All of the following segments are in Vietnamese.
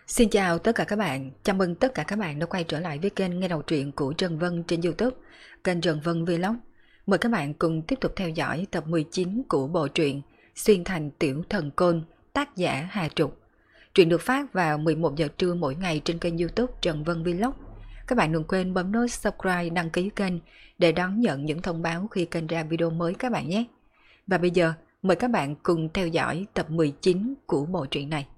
Xin chào tất cả các bạn, chào mừng tất cả các bạn đã quay trở lại với kênh nghe đầu truyện của Trần Vân trên YouTube, kênh Trần Vân Vlog. Mời các bạn cùng tiếp tục theo dõi tập 19 của bộ truyện Xuyên thành tiểu thần côn, tác giả Hà Trục. Truyện được phát vào 11 giờ trưa mỗi ngày trên kênh YouTube Trần Vân Vlog. Các bạn đừng quên bấm nút subscribe, đăng ký kênh để đón nhận những thông báo khi kênh ra video mới các bạn nhé. Và bây giờ, mời các bạn cùng theo dõi tập 19 của bộ truyện này.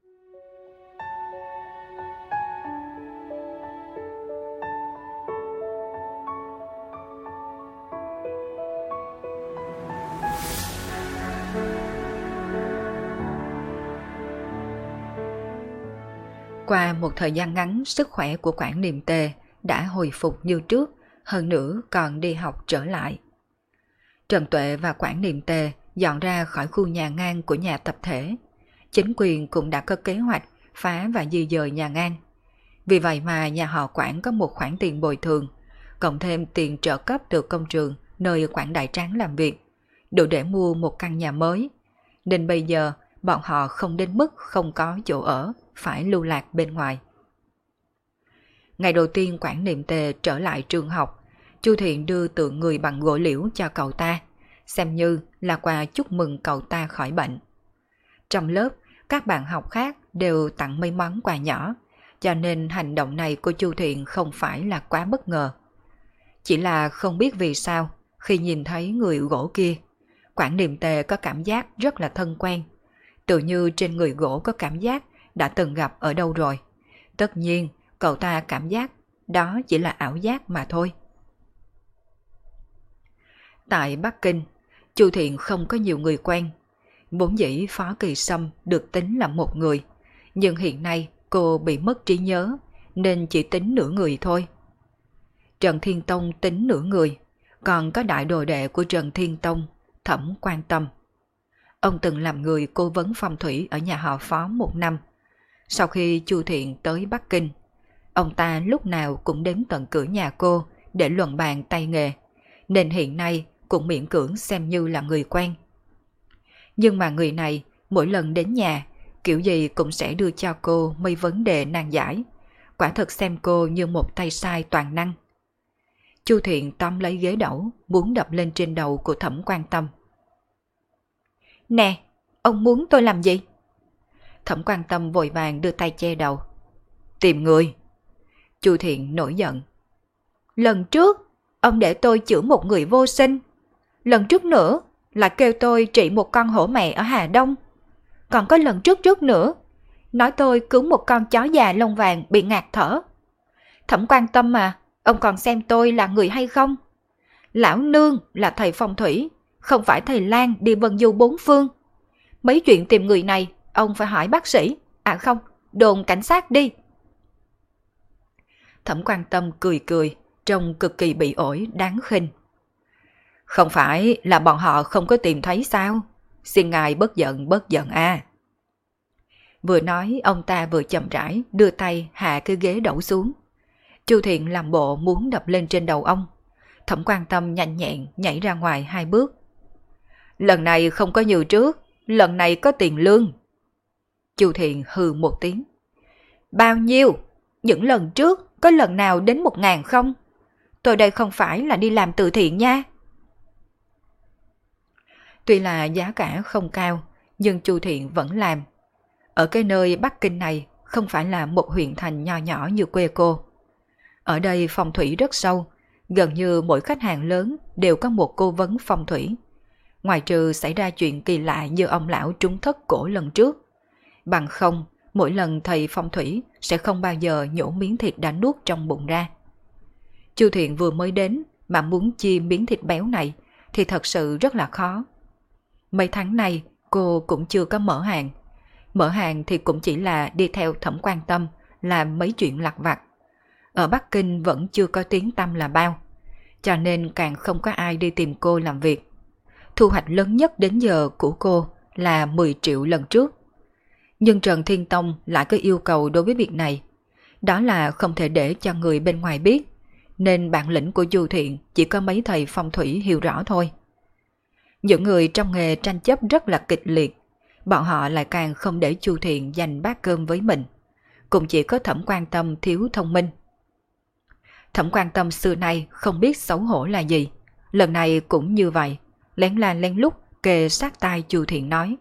Qua một thời gian ngắn, sức khỏe của Quản Niệm Tề đã hồi phục như trước, hơn nữa còn đi học trở lại. Trần Tuệ và Quản Niệm Tề dọn ra khỏi khu nhà ngang của nhà tập thể. Chính quyền cũng đã có kế hoạch phá và di dời nhà ngang. Vì vậy mà nhà họ Quản có một khoản tiền bồi thường, cộng thêm tiền trợ cấp từ công trường nơi Quản Đại Tráng làm việc, đủ để mua một căn nhà mới. Nên bây giờ bọn họ không đến mức không có chỗ ở, phải lưu lạc bên ngoài. Ngày đầu tiên Quản Niệm Tề trở lại trường học, Chu Thiện đưa tượng người bằng gỗ liễu cho cậu ta, xem như là quà chúc mừng cậu ta khỏi bệnh. Trong lớp, các bạn học khác đều tặng mấy món quà nhỏ, cho nên hành động này của Chu Thiện không phải là quá bất ngờ. Chỉ là không biết vì sao, khi nhìn thấy người gỗ kia, Quản Niệm Tề có cảm giác rất là thân quen. Tự như trên người gỗ có cảm giác đã từng gặp ở đâu rồi. Tất nhiên, cậu ta cảm giác đó chỉ là ảo giác mà thôi. Tại Bắc Kinh, Chu Thiện không có nhiều người quen. Vốn dĩ Phó Kỳ Sâm được tính là một người, nhưng hiện nay cô bị mất trí nhớ nên chỉ tính nửa người thôi. Trần Thiên Tông tính nửa người, còn có đại đồ đệ của Trần Thiên Tông, Thẩm Quan Tâm. Ông từng làm người cố vấn phong thủy ở nhà họ Phó 1 năm. Sau khi Chu Thiện tới Bắc Kinh, ông ta lúc nào cũng đến tận cửa nhà cô để luận bàn tay nghề, nên hiện nay cũng miễn cưỡng xem như là người quen. Nhưng mà người này mỗi lần đến nhà, kiểu gì cũng sẽ đưa cho cô mấy vấn đề nan giải, quả thực xem cô như một tay sai toàn năng. Chu Thiện tóm lấy ghế đẩu, muốn đập lên trên đầu của Thẩm Quan Tâm. Nè, ông muốn tôi làm gì? Thẩm Quan Tâm vội vàng đưa tay che đầu. Tìm người. Chu Thiện nổi giận. Lần trước, ông để tôi chữa một người vô sinh. Lần trước nữa, là kêu tôi trị một con hổ mẹ ở Hà Đông. Còn có lần trước nữa, nói tôi cứu một con chó già lông vàng bị ngạt thở. Thẩm Quan Tâm mà, ông còn xem tôi là người hay không? Lão nương là thầy phong thủy, không phải thầy lang đi vân du bốn phương. Mấy chuyện tìm người này, ông phải hỏi bác sĩ, không, đồn cảnh sát đi. Thẩm Quan Tâm cười cười, trông cực kỳ bị ổi, đáng khinh. Không phải là bọn họ không có tìm thấy sao? Xin ngài bớt giận a. Vừa nói, ông ta vừa chậm rãi đưa tay hạ cái ghế đẩu xuống. Chu Thiện làm bộ muốn đập lên trên đầu ông. Thẩm Quan Tâm nhanh nhẹn nhảy ra ngoài 2 bước. Lần này không có như trước, lần này có tiền lương. Chu Thiện hừ một tiếng. Bao nhiêu? Những lần trước có lần nào đến 1.000 không? Tôi đây không phải là đi làm từ thiện nha. Tuy là giá cả không cao, nhưng Chu Thiện vẫn làm. Ở cái nơi Bắc Kinh này không phải là một huyện thành nho nhỏ như quê cô. Ở đây phong thủy rất sâu, gần như mỗi khách hàng lớn đều có một cố vấn phong thủy. Ngoài trừ xảy ra chuyện kỳ lạ như ông lão trúng thất cổ lần trước. Bằng không, mỗi lần thầy phong thủy sẽ không bao giờ nhổ miếng thịt đã nuốt trong bụng ra. Chu Thiện vừa mới đến mà muốn chia miếng thịt béo này thì thật sự rất là khó. Mấy tháng nay cô cũng chưa có mở hàng. Mở hàng thì cũng chỉ là đi theo Thẩm Quan Tâm làm mấy chuyện lặt vặt. Ở Bắc Kinh vẫn chưa có tiếng tăm là bao, cho nên càng không có ai đi tìm cô làm việc. Thu hoạch lớn nhất đến giờ của cô là 10 triệu lần trước. Nhưng Trần Thiên Tông lại có yêu cầu đối với việc này. Đó là không thể để cho người bên ngoài biết, nên bản lĩnh của Chu Thiện chỉ có mấy thầy phong thủy hiểu rõ thôi. Những người trong nghề tranh chấp rất là kịch liệt, bọn họ lại càng không để Chu Thiện giành bát cơm với mình. cũng chỉ có Thẩm Quan Tâm thiếu thông minh. Thẩm Quan Tâm xưa nay không biết xấu hổ là gì, lần này cũng như vậy, lén la lén lút kề sát tai Chu Thiện nói.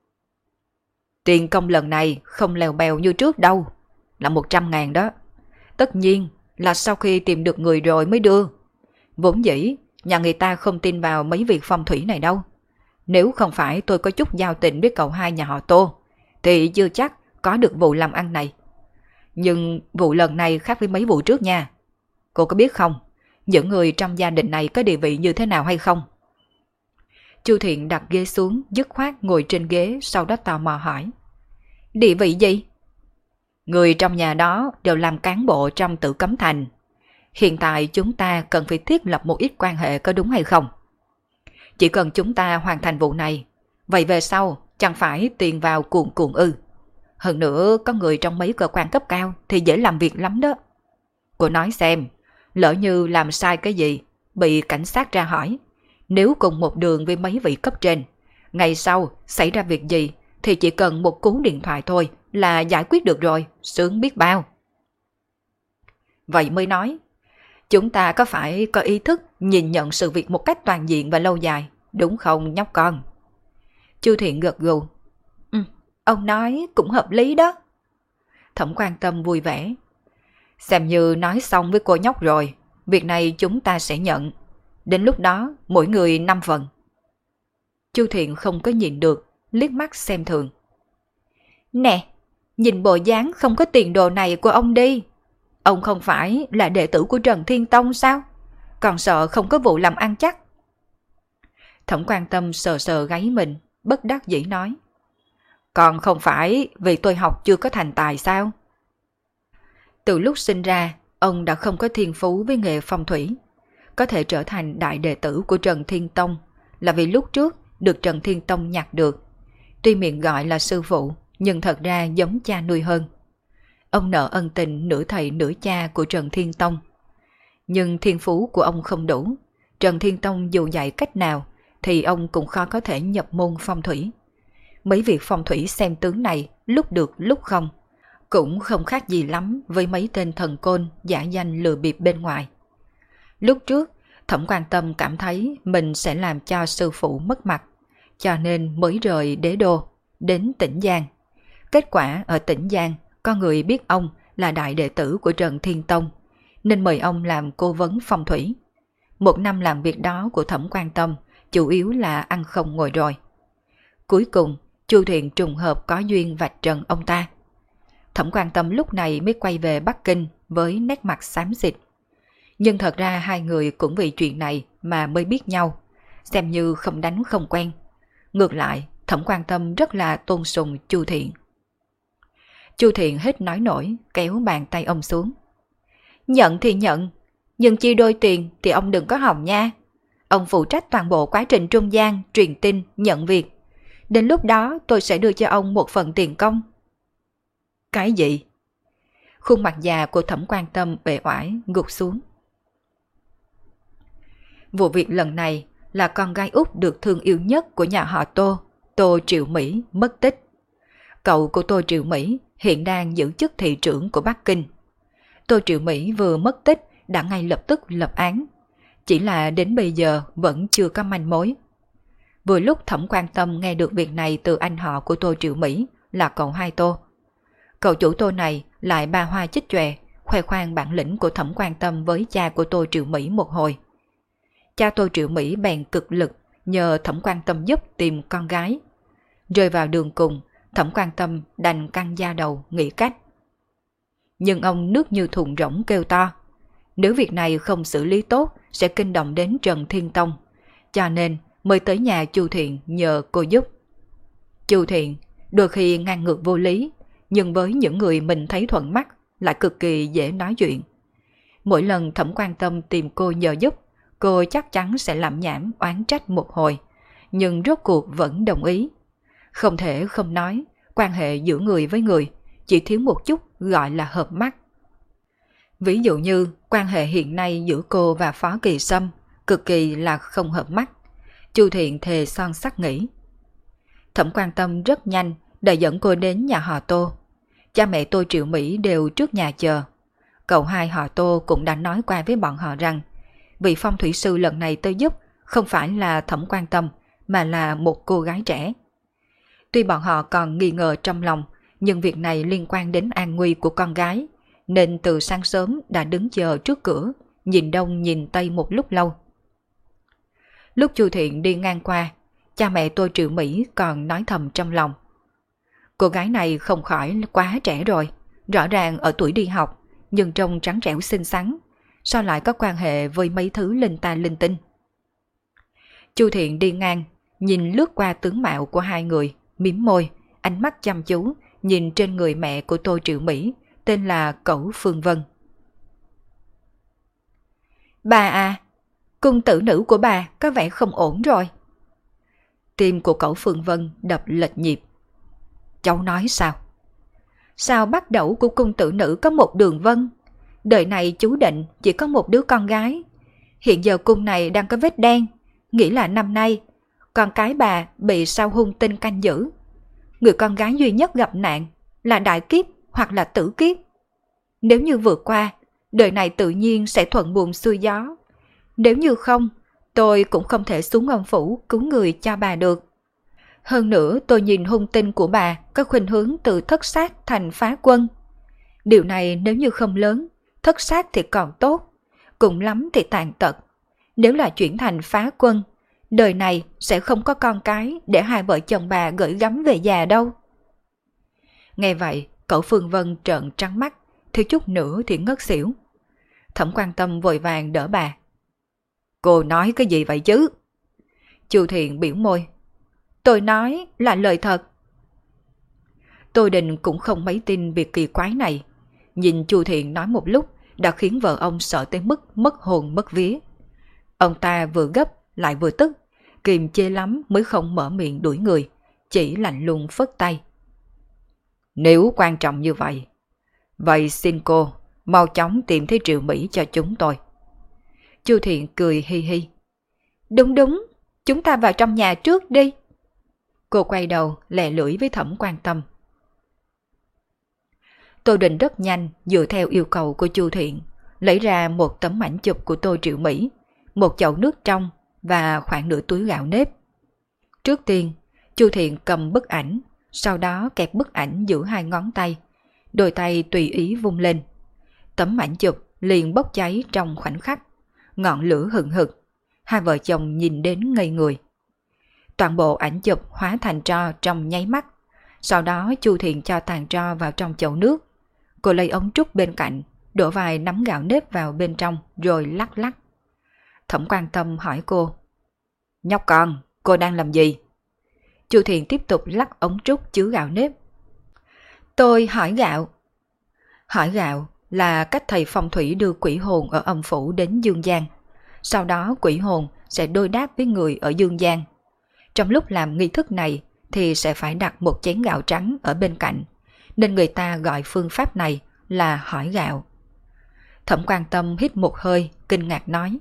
Tiền công lần này không lèo bèo như trước đâu, là 100.000 đó. Tất nhiên là sau khi tìm được người rồi mới đưa. Vốn dĩ nhà người ta không tin vào mấy việc phong thủy này đâu. Nếu không phải tôi có chút giao tình với cậu hai nhà họ Tô, thì chưa chắc có được vụ làm ăn này. Nhưng vụ lần này khác với mấy vụ trước nha. Cô có biết không, những người trong gia đình này có địa vị như thế nào hay không? Chu Thiện đặt ghế xuống, dứt khoát ngồi trên ghế, sau đó tò mò hỏi. Địa vị gì? Người trong nhà đó đều làm cán bộ trong Tử Cấm Thành. Hiện tại chúng ta cần phải thiết lập một ít quan hệ, có đúng hay không? Chỉ cần chúng ta hoàn thành vụ này, vậy về sau chẳng phải tiền vào cuồn cuộn ư? Hơn nữa có người trong mấy cơ quan cấp cao thì dễ làm việc lắm đó. Cô nói xem, lỡ như làm sai cái gì, bị cảnh sát ra hỏi, nếu cùng một đường với mấy vị cấp trên, ngày sau xảy ra việc gì thì chỉ cần một cú điện thoại thôi là giải quyết được rồi, sướng biết bao. Vậy mới nói, chúng ta có phải có ý thức nhìn nhận sự việc một cách toàn diện và lâu dài, đúng không nhóc con? Chu Thiện gật gù. Ông nói cũng hợp lý đó. Thẩm Quan Tâm vui vẻ. Xem như nói xong với cô nhóc rồi, việc này chúng ta sẽ nhận. Đến lúc đó mỗi người 5 phần. Chu Thiện không có nhìn được, liếc mắt xem thường. Nè, nhìn bộ dáng không có tiền đồ này của ông đi. Ông không phải là đệ tử của Trần Thiên Tông sao? Còn sợ không có vụ làm ăn chắc. Thẩm Quan Tâm sờ sờ gáy mình, bất đắc dĩ nói. Còn không phải vì tôi học chưa có thành tài sao? Từ lúc sinh ra, ông đã không có thiên phú với nghề phong thủy. Có thể trở thành đại đệ tử của Trần Thiên Tông là vì lúc trước được Trần Thiên Tông nhặt được. Tuy miệng gọi là sư phụ, nhưng thật ra giống cha nuôi hơn. Ông nợ ân tình nửa thầy nửa cha của Trần Thiên Tông. Nhưng thiên phú của ông không đủ. Trần Thiên Tông dù dạy cách nào thì ông cũng khó có thể nhập môn phong thủy. Mấy việc phong thủy xem tướng này lúc được lúc không, cũng không khác gì lắm với mấy tên thần côn giả danh lừa bịp bên ngoài. Lúc trước, Thẩm Quan Tâm cảm thấy mình sẽ làm cho sư phụ mất mặt, cho nên mới rời Đế Đô, đến Tĩnh Giang. Kết quả ở Tĩnh Giang, có người biết ông là đại đệ tử của Trần Thiên Tông, nên mời ông làm cố vấn phong thủy. 1 năm làm việc đó của Thẩm Quan Tâm chủ yếu là ăn không ngồi rồi. Cuối cùng, Chu Thiện trùng hợp có duyên vạch trần ông ta. Thẩm Quan Tâm lúc này mới quay về Bắc Kinh với nét mặt xám xịt. Nhưng thật ra hai người cũng vì chuyện này mà mới biết nhau, xem như không đánh không quen. Ngược lại, Thẩm Quan Tâm rất là tôn sùng Chu Thiện. Chu Thiện hết nói nổi, kéo bàn tay ông xuống. Nhận thì nhận, nhưng chia đôi tiền thì ông đừng có hòng nha. Ông phụ trách toàn bộ quá trình trung gian, truyền tin, nhận việc. Đến lúc đó tôi sẽ đưa cho ông 1 phần tiền công. Cái gì? Khuôn mặt già của Thẩm Quan Tâm bề oải gục xuống. Vụ việc lần này là con gái út được thương yêu nhất của nhà họ Tô, Tô Triệu Mỹ mất tích. Cậu của Tô Triệu Mỹ hiện đang giữ chức thị trưởng của Bắc Kinh. Tô Triệu Mỹ vừa mất tích đã ngay lập tức lập án. Chỉ là đến bây giờ vẫn chưa có manh mối. Vừa lúc Thẩm Quan Tâm nghe được việc này từ anh họ của Tô Triệu Mỹ là cậu hai Tô. Cậu chủ Tô này lại ba hoa chích chòe, khoe khoang bản lĩnh của Thẩm Quan Tâm với cha của Tô Triệu Mỹ một hồi. Cha Tô Triệu Mỹ bèn cực lực nhờ Thẩm Quan Tâm giúp tìm con gái. Rơi vào đường cùng, Thẩm Quan Tâm đành căng da đầu nghĩ cách. Nhưng ông nước như thùng rỗng kêu to. Nếu việc này không xử lý tốt sẽ kinh động đến Trần Thiên Tông, cho nên mới tới nhà Chu Thiện nhờ cô giúp. Chu Thiện đôi khi ngang ngược vô lý, nhưng với những người mình thấy thuận mắt lại cực kỳ dễ nói chuyện. Mỗi lần Thẩm Quan Tâm tìm cô nhờ giúp, cô chắc chắn sẽ làm nhảm oán trách một hồi, nhưng rốt cuộc vẫn đồng ý. Không thể không nói, quan hệ giữa người với người chỉ thiếu một chút gọi là hợp mắt. Ví dụ như quan hệ hiện nay giữa cô và Phó Kỳ Sâm cực kỳ là không hợp mắt. Chu Thiện thề son sắt nghĩ. Thẩm Quan Tâm rất nhanh đã dẫn cô đến nhà họ Tô. Cha mẹ tôi Triệu Mỹ đều trước nhà chờ. Cậu hai họ Tô cũng đã nói qua với bọn họ rằng vị phong thủy sư lần này tới giúp không phải là Thẩm Quan Tâm mà là một cô gái trẻ. Tuy bọn họ còn nghi ngờ trong lòng, nhưng việc này liên quan đến an nguy của con gái, nên từ sáng sớm đã đứng chờ trước cửa, nhìn đông nhìn tây một lúc lâu. Lúc Chu Thiện đi ngang qua, cha mẹ tôi Triệu Mỹ còn nói thầm trong lòng. Cô gái này không khỏi quá trẻ rồi, rõ ràng ở tuổi đi học, nhưng trông trắng trẻo xinh xắn, sao lại có quan hệ với mấy thứ linh ta linh tinh. Chu Thiện đi ngang, nhìn lướt qua tướng mạo của hai người, mím môi, ánh mắt chăm chú, nhìn trên người mẹ của tôi Triệu Mỹ, tên là Cẩu Phương Vân. Bà à, cung tử nữ của bà có vẻ không ổn rồi. Tim của Cẩu Phương Vân đập lệch nhịp. Cháu nói sao? Sao bắt đầu của cung tử nữ có một đường vân? Đời này chú định chỉ có một đứa con gái. Hiện giờ cung này đang có vết đen, nghĩ là năm nay con cái bà bị sao hung tinh canh giữ. Người con gái duy nhất gặp nạn là đại kiếp hoặc là tử kiếp. Nếu như vượt qua, đời này tự nhiên sẽ thuận buồm xuôi gió. Nếu như không, tôi cũng không thể xuống âm phủ cứu người cho bà được. Hơn nữa tôi nhìn hung tinh của bà có khuynh hướng từ thất sát thành phá quân. Điều này nếu như không lớn, thất sát thì còn tốt, cùng lắm thì tàn tật. Nếu là chuyển thành phá quân, đời này sẽ không có con cái để hai vợ chồng bà gửi gắm về già đâu. Nghe vậy, Cẩu Phương Vân trợn trắng mắt, thiếu chút nữa thì ngất xỉu. Thẩm Quan Tâm vội vàng đỡ bà. Cô nói cái gì vậy chứ? Chu Thiện biểu môi. Tôi nói là lời thật. Tô Đình cũng không mấy tin việc kỳ quái này. Nhìn Chu Thiện nói một lúc đã khiến vợ ông sợ tới mức mất hồn mất vía. Ông ta vừa gấp lại vừa tức, kiềm chế lắm mới không mở miệng đuổi người, chỉ lạnh lùng phất tay. Nếu quan trọng như vậy, vậy xin cô mau chóng tìm thấy Triệu Mỹ cho chúng tôi. Chu Thiện cười hi hi. Đúng đúng, chúng ta vào trong nhà trước đi. Cô quay đầu lẹ lưỡi với Thẩm Quan Tâm. Tô Đình rất nhanh dựa theo yêu cầu của Chu Thiện, lấy ra một tấm ảnh chụp của Tô Triệu Mỹ, một chậu nước trong và khoảng nửa túi gạo nếp. Trước tiên, Chu Thiện cầm bức ảnh, sau đó kẹp bức ảnh giữa hai ngón tay, đôi tay tùy ý vung lên. Tấm ảnh chụp liền bốc cháy trong khoảnh khắc, ngọn lửa hừng hực, hai vợ chồng nhìn đến ngây người. Toàn bộ ảnh chụp hóa thành tro trong nháy mắt, sau đó Chu Thiện cho tàn tro vào trong chậu nước. Cô lấy ống trúc bên cạnh, đổ vài nắm gạo nếp vào bên trong rồi lắc lắc. Thẩm Quan Tâm hỏi cô. Nhóc con, cô đang làm gì? Chu Thiện tiếp tục lắc ống trúc chứa gạo nếp. Tôi hỏi gạo. Hỏi gạo là cách thầy phong thủy đưa quỷ hồn ở âm phủ đến dương gian. Sau đó quỷ hồn sẽ đối đáp với người ở dương gian. Trong lúc làm nghi thức này thì sẽ phải đặt một chén gạo trắng ở bên cạnh, nên người ta gọi phương pháp này là hỏi gạo. Thẩm Quan Tâm hít một hơi, kinh ngạc nói.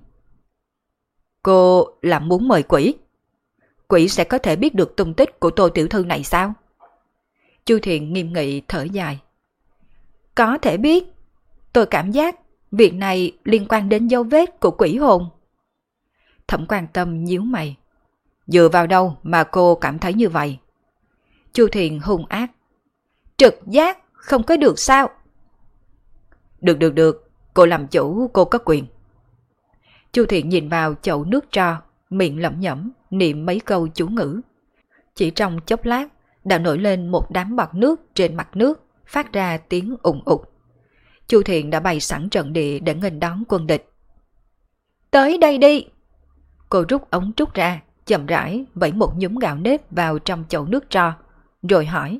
Cô là muốn mời quỷ? Quỷ sẽ có thể biết được tung tích của Tô tiểu thư này sao? Chu Thiện nghiêm nghị thở dài. Có thể biết. Tôi cảm giác việc này liên quan đến dấu vết của quỷ hồn. Thẩm Quan Tâm nhíu mày. Dựa vào đâu mà cô cảm thấy như vậy? Chu Thiện hung ác. Trực giác không có được sao? Được, cô làm chủ cô có quyền. Chu Thiện nhìn vào chậu nước tro, miệng lẩm nhẩm niệm mấy câu chú ngữ. Chỉ trong chốc lát đã nổi lên một đám bọt nước trên mặt nước, phát ra tiếng ùng ục. Chu Thiện đã bày sẵn trận địa để nghênh đón quân địch. Tới đây đi. Cô rút ống trúc ra, chậm rãi vẩy một nhúm gạo nếp vào trong chậu nước tro, rồi hỏi.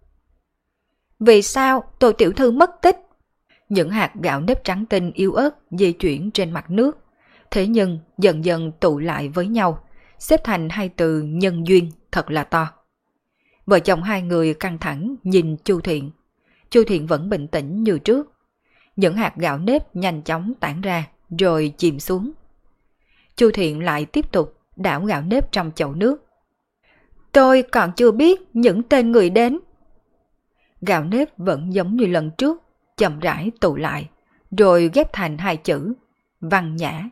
Vì sao Tô tiểu thư mất tích? Những hạt gạo nếp trắng tinh yếu ớt di chuyển trên mặt nước, thế nhưng dần dần tụ lại với nhau, xếp thành hai từ nhân duyên thật là to. Vợ chồng hai người căng thẳng nhìn Chu Thiện. Chu Thiện vẫn bình tĩnh như trước. Những hạt gạo nếp nhanh chóng tản ra rồi chìm xuống. Chu Thiện lại tiếp tục đảo gạo nếp trong chậu nước. Tôi còn chưa biết những tên người đến. Gạo nếp vẫn giống như lần trước, chậm rãi tụ lại, rồi ghép thành hai chữ, Văn Nhã.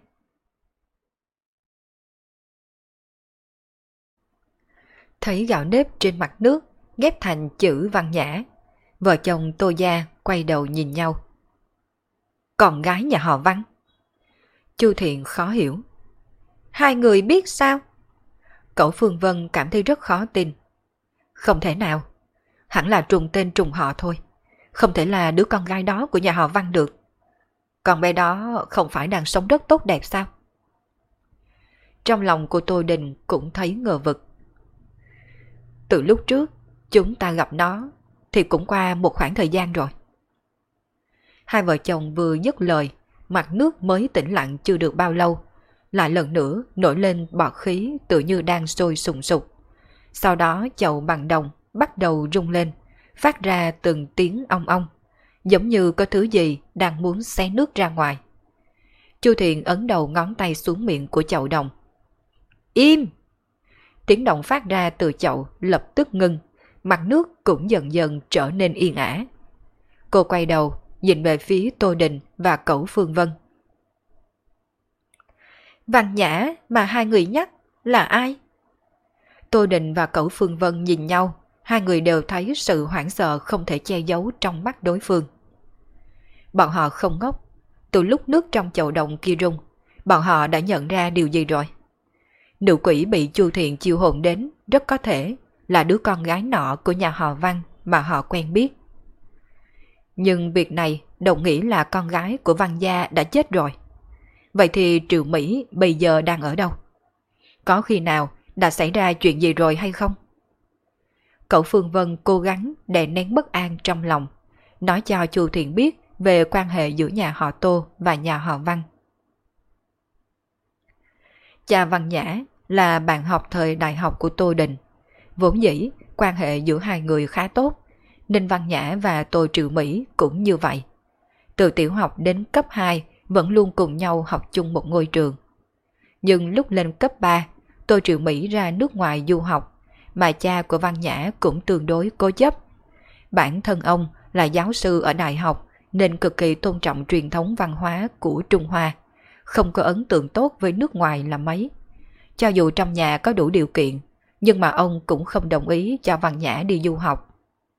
Thấy gạo nếp trên mặt nước, ghép thành chữ Văn Nhã, vợ chồng Tô Gia quay đầu nhìn nhau. Con gái nhà họ Văn. Chu Thiện khó hiểu. Hai người biết sao? Cậu Phương Vân cảm thấy rất khó tin. Không thể nào, hẳn là trùng tên trùng họ thôi. Không thể là đứa con gái đó của nhà họ Văn được. Con bé đó không phải đang sống rất tốt đẹp sao? Trong lòng của Tô Đình cũng thấy ngờ vực. Từ lúc trước chúng ta gặp nó thì cũng qua một khoảng thời gian rồi. Hai vợ chồng vừa dứt lời, mặt nước mới tĩnh lặng chưa được bao lâu, lại lần nữa nổi lên bọt khí tự như đang sôi sùng sục. Sau đó chậu bằng đồng bắt đầu rung lên, phát ra từng tiếng ong ong, giống như có thứ gì đang muốn xé nước ra ngoài. Chu Thiện ấn đầu ngón tay xuống miệng của chậu đồng. Im! Tiếng động phát ra từ chậu lập tức ngưng, mặt nước cũng dần dần trở nên yên ả. Cô quay đầu, nhìn về phía Tô Đình và cậu Phương Vân. Văn Nhã mà hai người nhắc là ai? Tô Đình và cậu Phương Vân nhìn nhau, hai người đều thấy sự hoảng sợ không thể che giấu trong mắt đối phương. Bọn họ không ngốc, từ lúc nước trong chậu đồng kia rung, bọn họ đã nhận ra điều gì rồi. Nữ quỷ bị Chu Thiện chiêu hồn đến rất có thể là đứa con gái nọ của nhà họ Văn mà họ quen biết. Nhưng việc này đồng nghĩa là con gái của Văn gia đã chết rồi. Vậy thì Triệu Mỹ bây giờ đang ở đâu? Có khi nào đã xảy ra chuyện gì rồi hay không? Cậu Phương Vân cố gắng đè nén bất an trong lòng, nói cho Chu Thiện biết về quan hệ giữa nhà họ Tô và nhà họ Văn. Cha Văn Nhã là bạn học thời đại học của Tô Đình. Vốn dĩ quan hệ giữa hai người khá tốt, nên Văn Nhã và Tô Triệu Mỹ cũng như vậy. Từ tiểu học đến cấp 2 vẫn luôn cùng nhau học chung một ngôi trường. Nhưng lúc lên cấp 3, Tô Triệu Mỹ ra nước ngoài du học, mà cha của Văn Nhã cũng tương đối cố chấp. Bản thân ông là giáo sư ở đại học nên cực kỳ tôn trọng truyền thống văn hóa của Trung Hoa, không có ấn tượng tốt với nước ngoài là mấy. Cho dù trong nhà có đủ điều kiện, nhưng mà ông cũng không đồng ý cho Văn Nhã đi du học.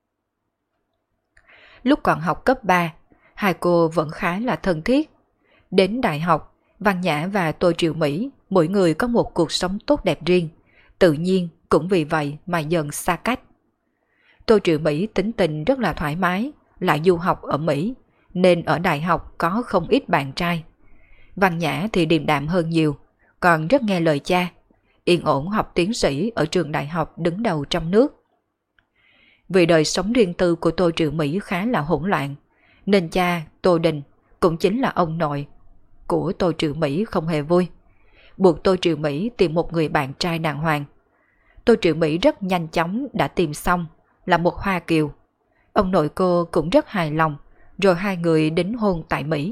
Lúc còn học cấp 3, hai cô vẫn khá là thân thiết. Đến đại học, Văn Nhã và Tô Triệu Mỹ mỗi người có một cuộc sống tốt đẹp riêng, tự nhiên cũng vì vậy mà dần xa cách. Tô Triệu Mỹ tính tình rất là thoải mái, lại du học ở Mỹ, nên ở đại học có không ít bạn trai. Văn Nhã thì điềm đạm hơn nhiều, còn rất nghe lời cha, yên ổn học tiến sĩ ở trường đại học đứng đầu trong nước. Vì đời sống riêng tư của Tô Triệu Mỹ khá là hỗn loạn, nên cha Tô Đình cũng chính là ông nội của Tô Triệu Mỹ không hề vui, buộc Tô Triệu Mỹ tìm một người bạn trai đàng hoàng. Tô Triệu Mỹ rất nhanh chóng đã tìm xong, là một Hoa Kiều. Ông nội cô cũng rất hài lòng, rồi hai người đính hôn tại Mỹ.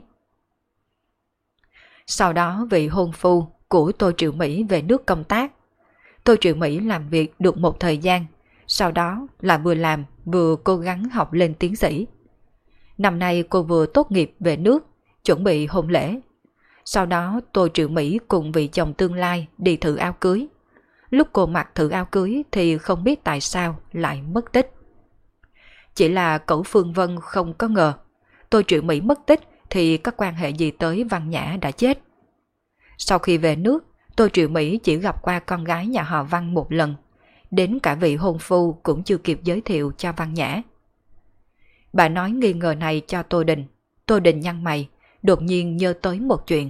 Sau đó vị hôn phu của Tô Triệu Mỹ về nước công tác. Tô Triệu Mỹ làm việc được một thời gian, sau đó là vừa làm vừa cố gắng học lên tiến sĩ. Năm nay cô vừa tốt nghiệp về nước, chuẩn bị hôn lễ. Sau đó Tô Triệu Mỹ cùng vị chồng tương lai đi thử áo cưới. Lúc cô mặc thử áo cưới thì không biết tại sao lại mất tích. Chỉ là cậu Phương Vân không có ngờ Tô Triệu Mỹ mất tích thì có quan hệ gì tới Văn Nhã đã chết. Sau khi về nước, Tô Triệu Mỹ chỉ gặp qua con gái nhà họ Văn một lần, đến cả vị hôn phu cũng chưa kịp giới thiệu cho Văn Nhã. Bà nói nghi ngờ này cho Tô Đình. Tô Đình nhăn mày, đột nhiên nhớ tới một chuyện.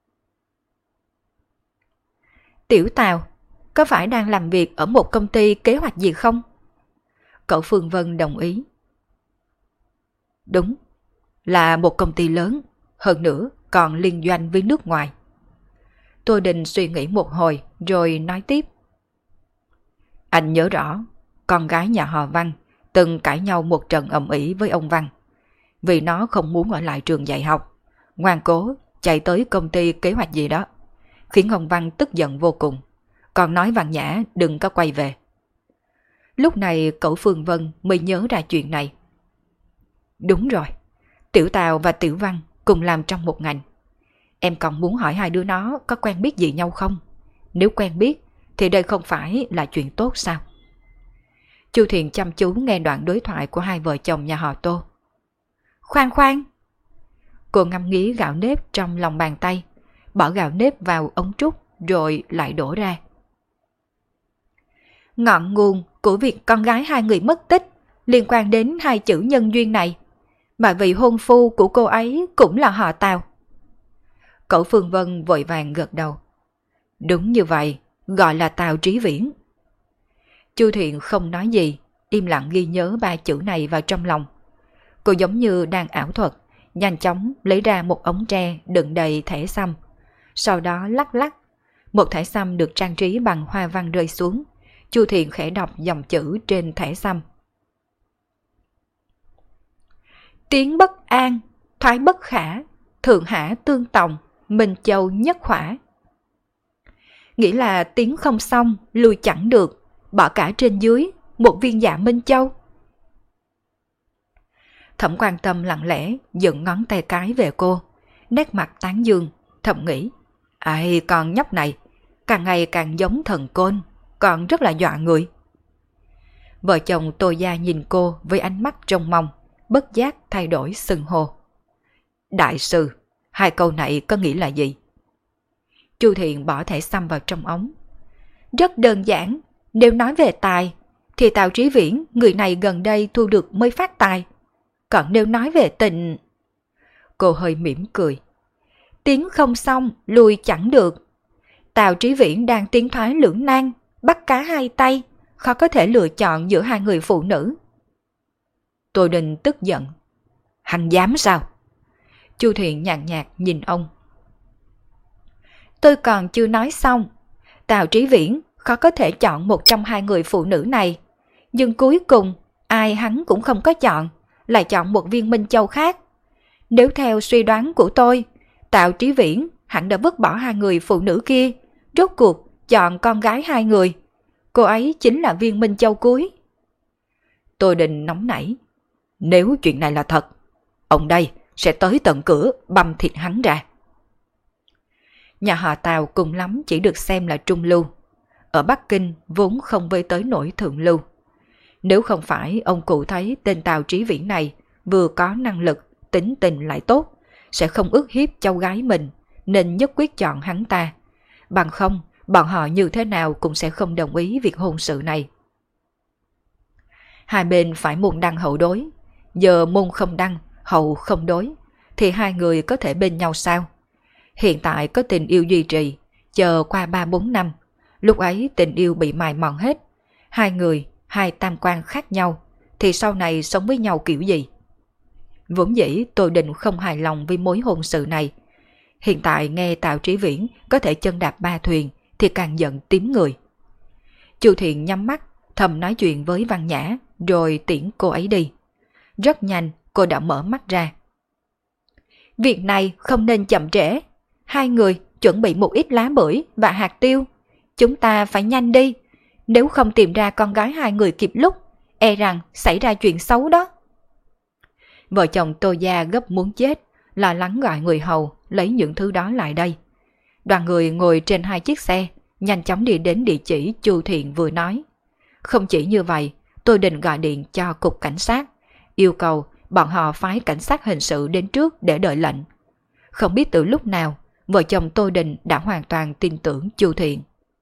Tiểu Tào, có phải đang làm việc ở một công ty kế hoạch gì không? Cậu Phương Vân đồng ý. Đúng, là một công ty lớn, hơn nữa còn liên doanh với nước ngoài. Tô Đình suy nghĩ một hồi rồi nói tiếp. Anh nhớ rõ, con gái nhà họ Văn từng cãi nhau một trận ầm ĩ với ông Văn, vì nó không muốn ở lại trường dạy học, ngoan cố chạy tới công ty kế hoạch gì đó, khiến ông Văn tức giận vô cùng, còn nói Văn Nhã đừng có quay về. Lúc này cậu Phương Vân mới nhớ ra chuyện này. Đúng rồi, Tiểu Tào và Tiểu Văn cùng làm trong một ngành. Em còn muốn hỏi hai đứa nó có quen biết gì nhau không? Nếu quen biết thì đây không phải là chuyện tốt sao? Chu Thiện chăm chú nghe đoạn đối thoại của hai vợ chồng nhà họ Tô. Khoan khoan! Cô ngâm nghĩ gạo nếp trong lòng bàn tay, bỏ gạo nếp vào ống trúc rồi lại đổ ra. Ngọn nguồn của việc con gái hai người mất tích liên quan đến hai chữ nhân duyên này, mà vị hôn phu của cô ấy cũng là họ Tào. Cậu Phương Vân vội vàng gật đầu. Đúng như vậy, gọi là Tào Trí Viễn. Chu Thiện không nói gì, im lặng ghi nhớ ba chữ này vào trong lòng. Cô giống như đang ảo thuật, nhanh chóng lấy ra một ống tre đựng đầy thẻ xăm. Sau đó lắc lắc, một thẻ xăm được trang trí bằng hoa văn rơi xuống. Chu Thiện khẽ đọc dòng chữ trên thẻ xăm. Tiến bất an, thoái bất khả, thượng hạ tương tòng, minh châu nhất khỏa. Nghĩa là tiến không xong, lùi chẳng được, bỏ cả trên dưới, một viên dạ minh châu. Thẩm Quan Tâm lặng lẽ dựng ngón tay cái về cô, nét mặt tán dương, thầm nghĩ. Ai con nhóc này, càng ngày càng giống thần côn, còn rất là dọa người. Vợ chồng Tô Gia nhìn cô với ánh mắt trông mong, bất giác thay đổi xưng hô. Đại sư, hai câu này có nghĩa là gì? Chu Thiện bỏ thẻ xăm vào trong ống. Rất đơn giản, nếu nói về tài, thì Tào Trí Viễn, người này gần đây thu được mới phát tài. Còn nếu nói về tình... Cô hơi mỉm cười. Tiến không xong, lùi chẳng được. Tào Trí Viễn đang tiến thoái lưỡng nan, bắt cá hai tay, khó có thể lựa chọn giữa hai người phụ nữ. Tô Đình tức giận. Hắn dám sao? Chu Thiện nhàn nhạt nhìn ông. Tôi còn chưa nói xong. Tào Trí Viễn khó có thể chọn một trong hai người phụ nữ này. Nhưng cuối cùng, ai hắn cũng không có chọn, lại chọn một viên minh châu khác. Nếu theo suy đoán của tôi, Tào Trí Viễn hẳn đã vứt bỏ hai người phụ nữ kia, rốt cuộc chọn con gái hai người. Cô ấy chính là viên minh châu cuối. Tô Đình nóng nảy. Nếu chuyện này là thật, ông đây sẽ tới tận cửa băm thịt hắn ra. Nhà họ Tào cùng lắm chỉ được xem là trung lưu. Ở Bắc Kinh vốn không với tới nổi thượng lưu. Nếu không phải ông cụ thấy tên Tào Trí Viễn này vừa có năng lực, tính tình lại tốt, sẽ không ức hiếp cháu gái mình, nên nhất quyết chọn hắn ta. Bằng không, bọn họ như thế nào cũng sẽ không đồng ý việc hôn sự này. Hai bên phải môn đăng hậu đối. Giờ môn không đăng, hậu không đối, thì hai người có thể bên nhau sao? Hiện tại có tình yêu duy trì, chờ qua 3-4 năm, lúc ấy tình yêu bị mài mòn hết. Hai người, hai tam quan khác nhau, thì sau này sống với nhau kiểu gì? Vốn dĩ Tô Đình không hài lòng với mối hôn sự này. Hiện tại nghe Tào Trí Viễn có thể chân đạp ba thuyền thì càng giận tím người. Chu Thiện nhắm mắt, thầm nói chuyện với Văn Nhã rồi tiễn cô ấy đi. Rất nhanh cô đã mở mắt ra. Việc này không nên chậm trễ. Hai người chuẩn bị một ít lá bưởi và hạt tiêu. Chúng ta phải nhanh đi. Nếu không tìm ra con gái hai người kịp lúc, e rằng xảy ra chuyện xấu đó. Vợ chồng Tô Gia gấp muốn chết, lo lắng gọi người hầu lấy những thứ đó lại đây. Đoàn người ngồi trên hai chiếc xe, nhanh chóng đi đến địa chỉ Chu Thiện vừa nói. Không chỉ như vậy, Tô Đình gọi điện cho cục cảnh sát, yêu cầu bọn họ phái cảnh sát hình sự đến trước để đợi lệnh. Không biết từ lúc nào, vợ chồng Tô Đình đã hoàn toàn tin tưởng Chu Thiện.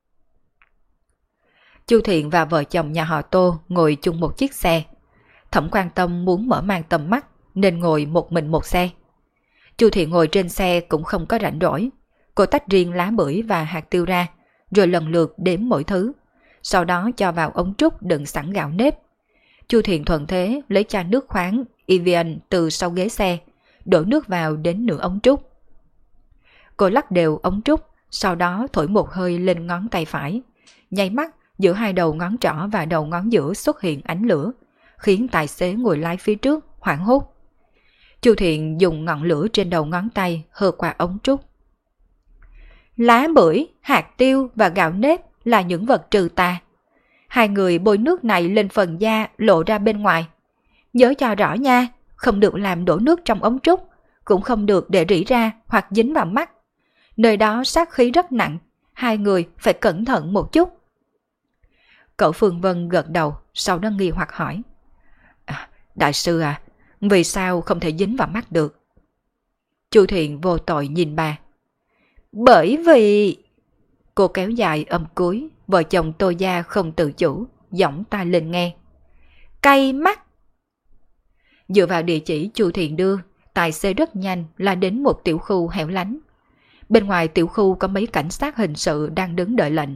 Chu Thiện và vợ chồng nhà họ Tô ngồi chung một chiếc xe. Thẩm Quan Tâm muốn mở mang tầm mắt nên ngồi một mình một xe. Chu Thiện ngồi trên xe cũng không có rảnh rỗi. Cô tách riêng lá bưởi và hạt tiêu ra, rồi lần lượt đếm mỗi thứ. Sau đó cho vào ống trúc đựng sẵn gạo nếp. Chu Thiện thuận thế lấy chai nước khoáng Evian từ sau ghế xe, đổ nước vào đến nửa ống trúc. Cô lắc đều ống trúc, sau đó thổi một hơi lên ngón tay phải. Nháy mắt, giữa hai đầu ngón trỏ và đầu ngón giữa xuất hiện ánh lửa, khiến tài xế ngồi lái phía trước hoảng hốt. Chu Thiện dùng ngọn lửa trên đầu ngón tay hơ qua ống trúc. Lá bưởi, hạt tiêu và gạo nếp là những vật trừ tà. Hai người bôi nước này lên phần da lộ ra bên ngoài. Nhớ cho rõ nha, không được làm đổ nước trong ống trúc, cũng không được để rỉ ra hoặc dính vào mắt. Nơi đó sát khí rất nặng, hai người phải cẩn thận một chút. Cậu Phương Vân gật đầu, sau đó nghi hoặc hỏi. Đại sư à, vì sao không thể dính vào mắt được? Chu Thiện vô tội nhìn bà. Bởi vì... Cô kéo dài âm cuối, vợ chồng Tô Gia không tự chủ, giọng tai lên nghe. Cay mắt! Dựa vào địa chỉ Chu Thiện đưa, tài xế rất nhanh là đến một tiểu khu hẻo lánh. Bên ngoài tiểu khu có mấy cảnh sát hình sự đang đứng đợi lệnh.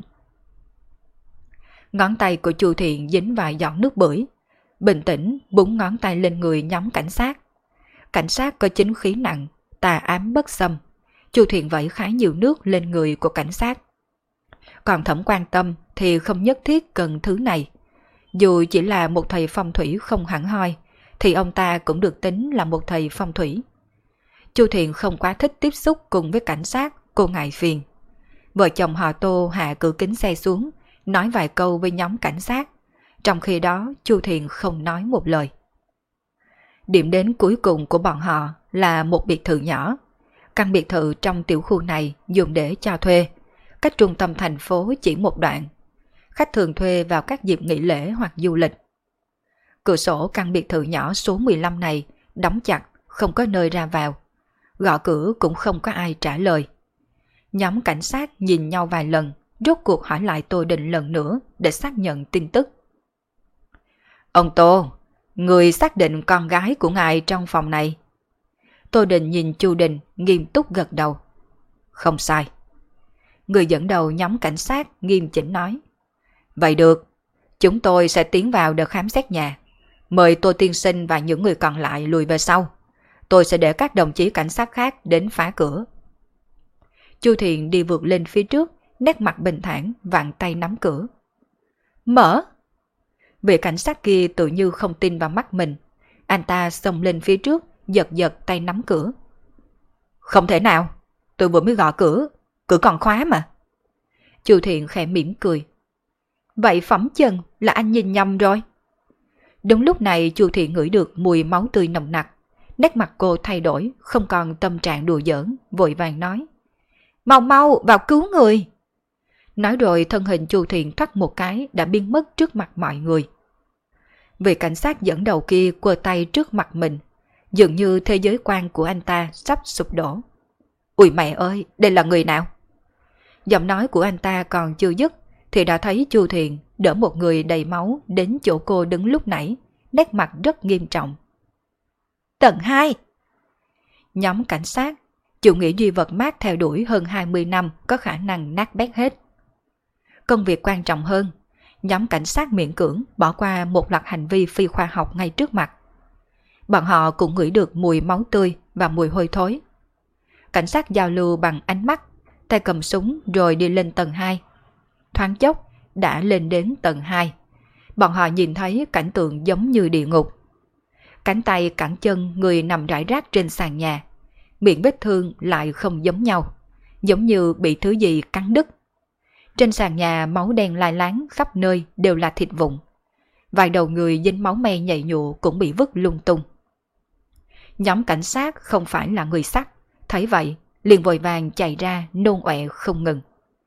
Ngón tay của Chu Thiện dính vài giọt nước bưởi. Bình tĩnh búng ngón tay lên người nhóm cảnh sát. Cảnh sát có chính khí nặng, tà ám bất xâm. Chu Thiện vẩy khá nhiều nước lên người của cảnh sát. Còn Thẩm Quan Tâm thì không nhất thiết cần thứ này. Dù chỉ là một thầy phong thủy không hẳn hoi, thì ông ta cũng được tính là một thầy phong thủy. Chu Thiện không quá thích tiếp xúc cùng với cảnh sát, cô ngại phiền. Vợ chồng họ Tô hạ cửa kính xe xuống, nói vài câu với nhóm cảnh sát. Trong khi đó Chu Thiện không nói một lời. Điểm đến cuối cùng của bọn họ là một biệt thự nhỏ. Căn biệt thự trong tiểu khu này dùng để cho thuê, cách trung tâm thành phố chỉ một đoạn. Khách thường thuê vào các dịp nghỉ lễ hoặc du lịch. Cửa sổ căn biệt thự nhỏ số 15 này đóng chặt, không có nơi ra vào. Gõ cửa cũng không có ai trả lời. Nhóm cảnh sát nhìn nhau vài lần, rốt cuộc hỏi lại Tô Đình lần nữa để xác nhận tin tức. Ông Tô, người xác định con gái của ngài trong phòng này. Tô Đình nhìn Chu Đình nghiêm túc gật đầu. Không sai. Người dẫn đầu nhóm cảnh sát nghiêm chỉnh nói. Vậy được, chúng tôi sẽ tiến vào để khám xét nhà. Mời Tô tiên sinh và những người còn lại lùi về sau. Tôi sẽ để các đồng chí cảnh sát khác đến phá cửa. Chu Thiện đi vượt lên phía trước, nét mặt bình thản, vặn tay nắm cửa. Mở! Vị cảnh sát kia tự như không tin vào mắt mình. Anh ta xông lên phía trước, giật giật tay nắm cửa. Không thể nào, tôi vừa mới gõ cửa, cửa còn khóa mà. Chu Thiện khẽ mỉm cười. Vậy phỏng chừng là anh nhìn nhầm rồi. Đúng lúc này Chu Thiện ngửi được mùi máu tươi nồng nặc. Nét mặt cô thay đổi, không còn tâm trạng đùa giỡn, vội vàng nói. Mau mau vào cứu người. Nói rồi thân hình Chu Thiện thoát một cái đã biến mất trước mặt mọi người. Vị cảnh sát dẫn đầu kia quơ tay trước mặt mình, dường như thế giới quan của anh ta sắp sụp đổ. Ui mẹ ơi, đây là người nào? Giọng nói của anh ta còn chưa dứt thì đã thấy Chu Thiện đỡ một người đầy máu đến chỗ cô đứng lúc nãy, nét mặt rất nghiêm trọng. Tầng 2. Nhóm cảnh sát, chủ nghĩa duy vật mát theo đuổi hơn 20 năm có khả năng nát bét hết. Công việc quan trọng hơn, nhóm cảnh sát miễn cưỡng bỏ qua một loạt hành vi phi khoa học ngay trước mặt. Bọn họ cũng ngửi được mùi máu tươi và mùi hôi thối. Cảnh sát giao lưu bằng ánh mắt, tay cầm súng rồi đi lên tầng 2. Thoáng chốc đã lên đến tầng 2. Bọn họ nhìn thấy cảnh tượng giống như địa ngục. Cánh tay cẳng chân người nằm rải rác trên sàn nhà. Miệng vết thương lại không giống nhau, giống như bị thứ gì cắn đứt. Trên sàn nhà máu đen lai láng khắp nơi đều là thịt vụn. Vài đầu người dính máu me nhầy nhụa cũng bị vứt lung tung. Nhóm cảnh sát không phải là người sắc, thấy vậy liền vội vàng chạy ra nôn ọe không ngừng.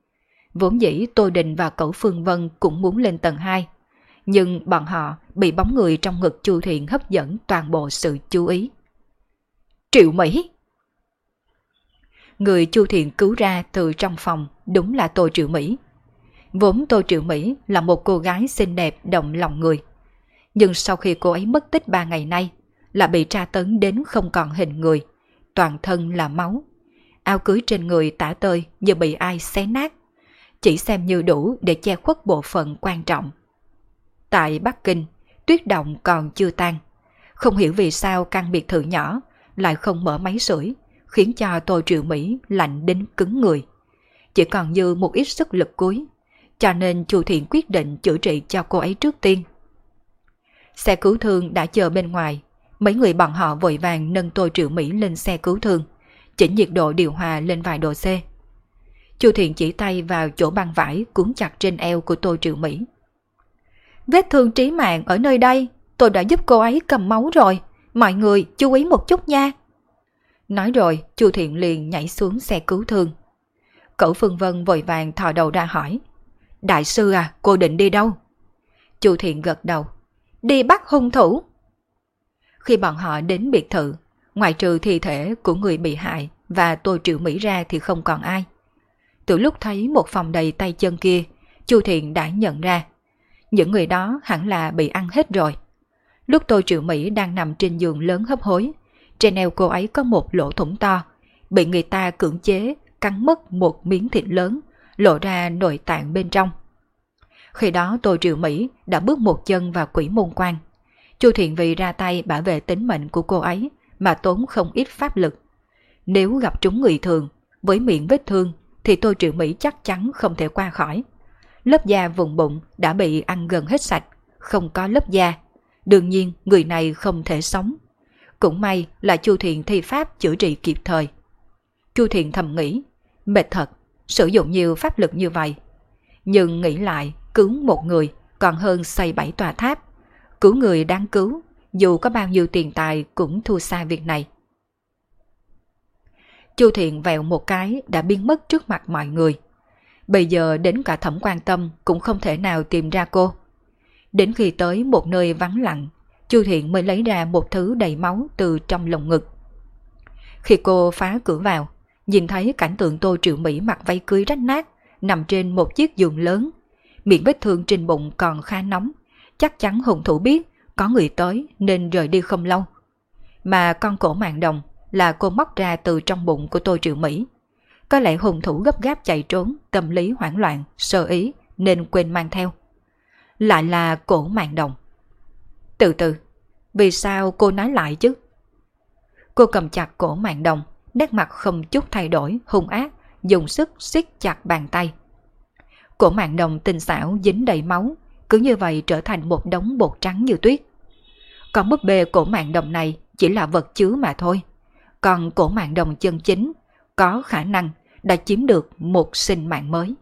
Vốn dĩ Tô Đình và cậu Phương Vân cũng muốn lên tầng 2, nhưng bọn họ bị bóng người trong ngực Chu Thiện hấp dẫn toàn bộ sự chú ý. Triệu Mỹ! Người Chu Thiện cứu ra từ trong phòng đúng là Tô Triệu Mỹ. Vốn Tô Triệu Mỹ là một cô gái xinh đẹp động lòng người. Nhưng sau khi cô ấy mất tích 3 ngày nay là bị tra tấn đến không còn hình người, toàn thân là máu. Áo cưới trên người tả tơi như bị ai xé nát, chỉ xem như đủ để che khuất bộ phận quan trọng. Tại Bắc Kinh, tuyết động còn chưa tan. Không hiểu vì sao căn biệt thự nhỏ lại không mở máy sưởi, khiến cho Tô Triệu Mỹ lạnh đến cứng người. Chỉ còn như một ít sức lực cuối, cho nên Chu Thiện quyết định chữa trị cho cô ấy trước tiên. Xe cứu thương đã chờ bên ngoài, mấy người bọn họ vội vàng nâng Tô Triệu Mỹ lên xe cứu thương, chỉnh nhiệt độ điều hòa lên vài độ C. Chu Thiện chỉ tay vào chỗ băng vải cuốn chặt trên eo của Tô Triệu Mỹ. Vết thương trí mạng ở nơi đây, tôi đã giúp cô ấy cầm máu rồi, mọi người chú ý một chút nha. Nói rồi, Chu Thiện liền nhảy xuống xe cứu thương. Cẩu Phương Vân vội vàng thò đầu ra hỏi, đại sư à, cô định đi đâu? Chu Thiện gật đầu, đi bắt hung thủ. Khi bọn họ đến biệt thự, ngoại trừ thi thể của người bị hại và Tô Triệu Mỹ ra thì không còn ai. Từ lúc thấy một phòng đầy tay chân kia, Chu Thiện đã nhận ra, những người đó hẳn là bị ăn hết rồi. Lúc Tô Triệu Mỹ đang nằm trên giường lớn hấp hối, trên eo cô ấy có một lỗ thủng to, bị người ta cưỡng chế cắn mất một miếng thịt lớn, lộ ra nội tạng bên trong. Khi đó Tô Triệu Mỹ đã bước một chân vào quỷ môn quan. Chu Thiện vì ra tay bảo vệ tính mệnh của cô ấy mà tốn không ít pháp lực. Nếu gặp trúng người thường, với miệng vết thương thì Tô Triệu Mỹ chắc chắn không thể qua khỏi. Lớp da vùng bụng đã bị ăn gần hết sạch, không có lớp da. Đương nhiên người này không thể sống. Cũng may là Chu Thiện thi pháp chữa trị kịp thời. Chu Thiện thầm nghĩ, mệt thật, sử dụng nhiều pháp lực như vậy. Nhưng nghĩ lại, cứu một người còn hơn xây 7 tòa tháp. Cứu người đáng cứu, dù có bao nhiêu tiền tài cũng thua xa việc này. Chu Thiện vèo một cái đã biến mất trước mặt mọi người. Bây giờ đến cả Thẩm Quan Tâm cũng không thể nào tìm ra cô. Đến khi tới một nơi vắng lặng, Chu Thiện mới lấy ra một thứ đầy máu từ trong lồng ngực. Khi cô phá cửa vào, nhìn thấy cảnh tượng Tô Triệu Mỹ mặc váy cưới rách nát, nằm trên một chiếc giường lớn. Miệng vết thương trên bụng còn khá nóng, chắc chắn hung thủ biết có người tới nên rời đi không lâu. Mà con cổ mạn đồng là cô móc ra từ trong bụng của Tô Triệu Mỹ. Có lẽ hung thủ gấp gáp chạy trốn, tâm lý hoảng loạn, sơ ý nên quên mang theo. Lại là cổ mạn đồng. Từ từ, vì sao cô nói lại chứ? Cô cầm chặt cổ mạn đồng, nét mặt không chút thay đổi, hung ác, dùng sức siết chặt bàn tay. Cổ mạn đồng tinh xảo dính đầy máu, cứ như vậy trở thành một đống bột trắng như tuyết. Còn búp bê cổ mạn đồng này chỉ là vật chứa mà thôi. Còn cổ mạn đồng chân chính có khả năng đã chiếm được một sinh mạng mới.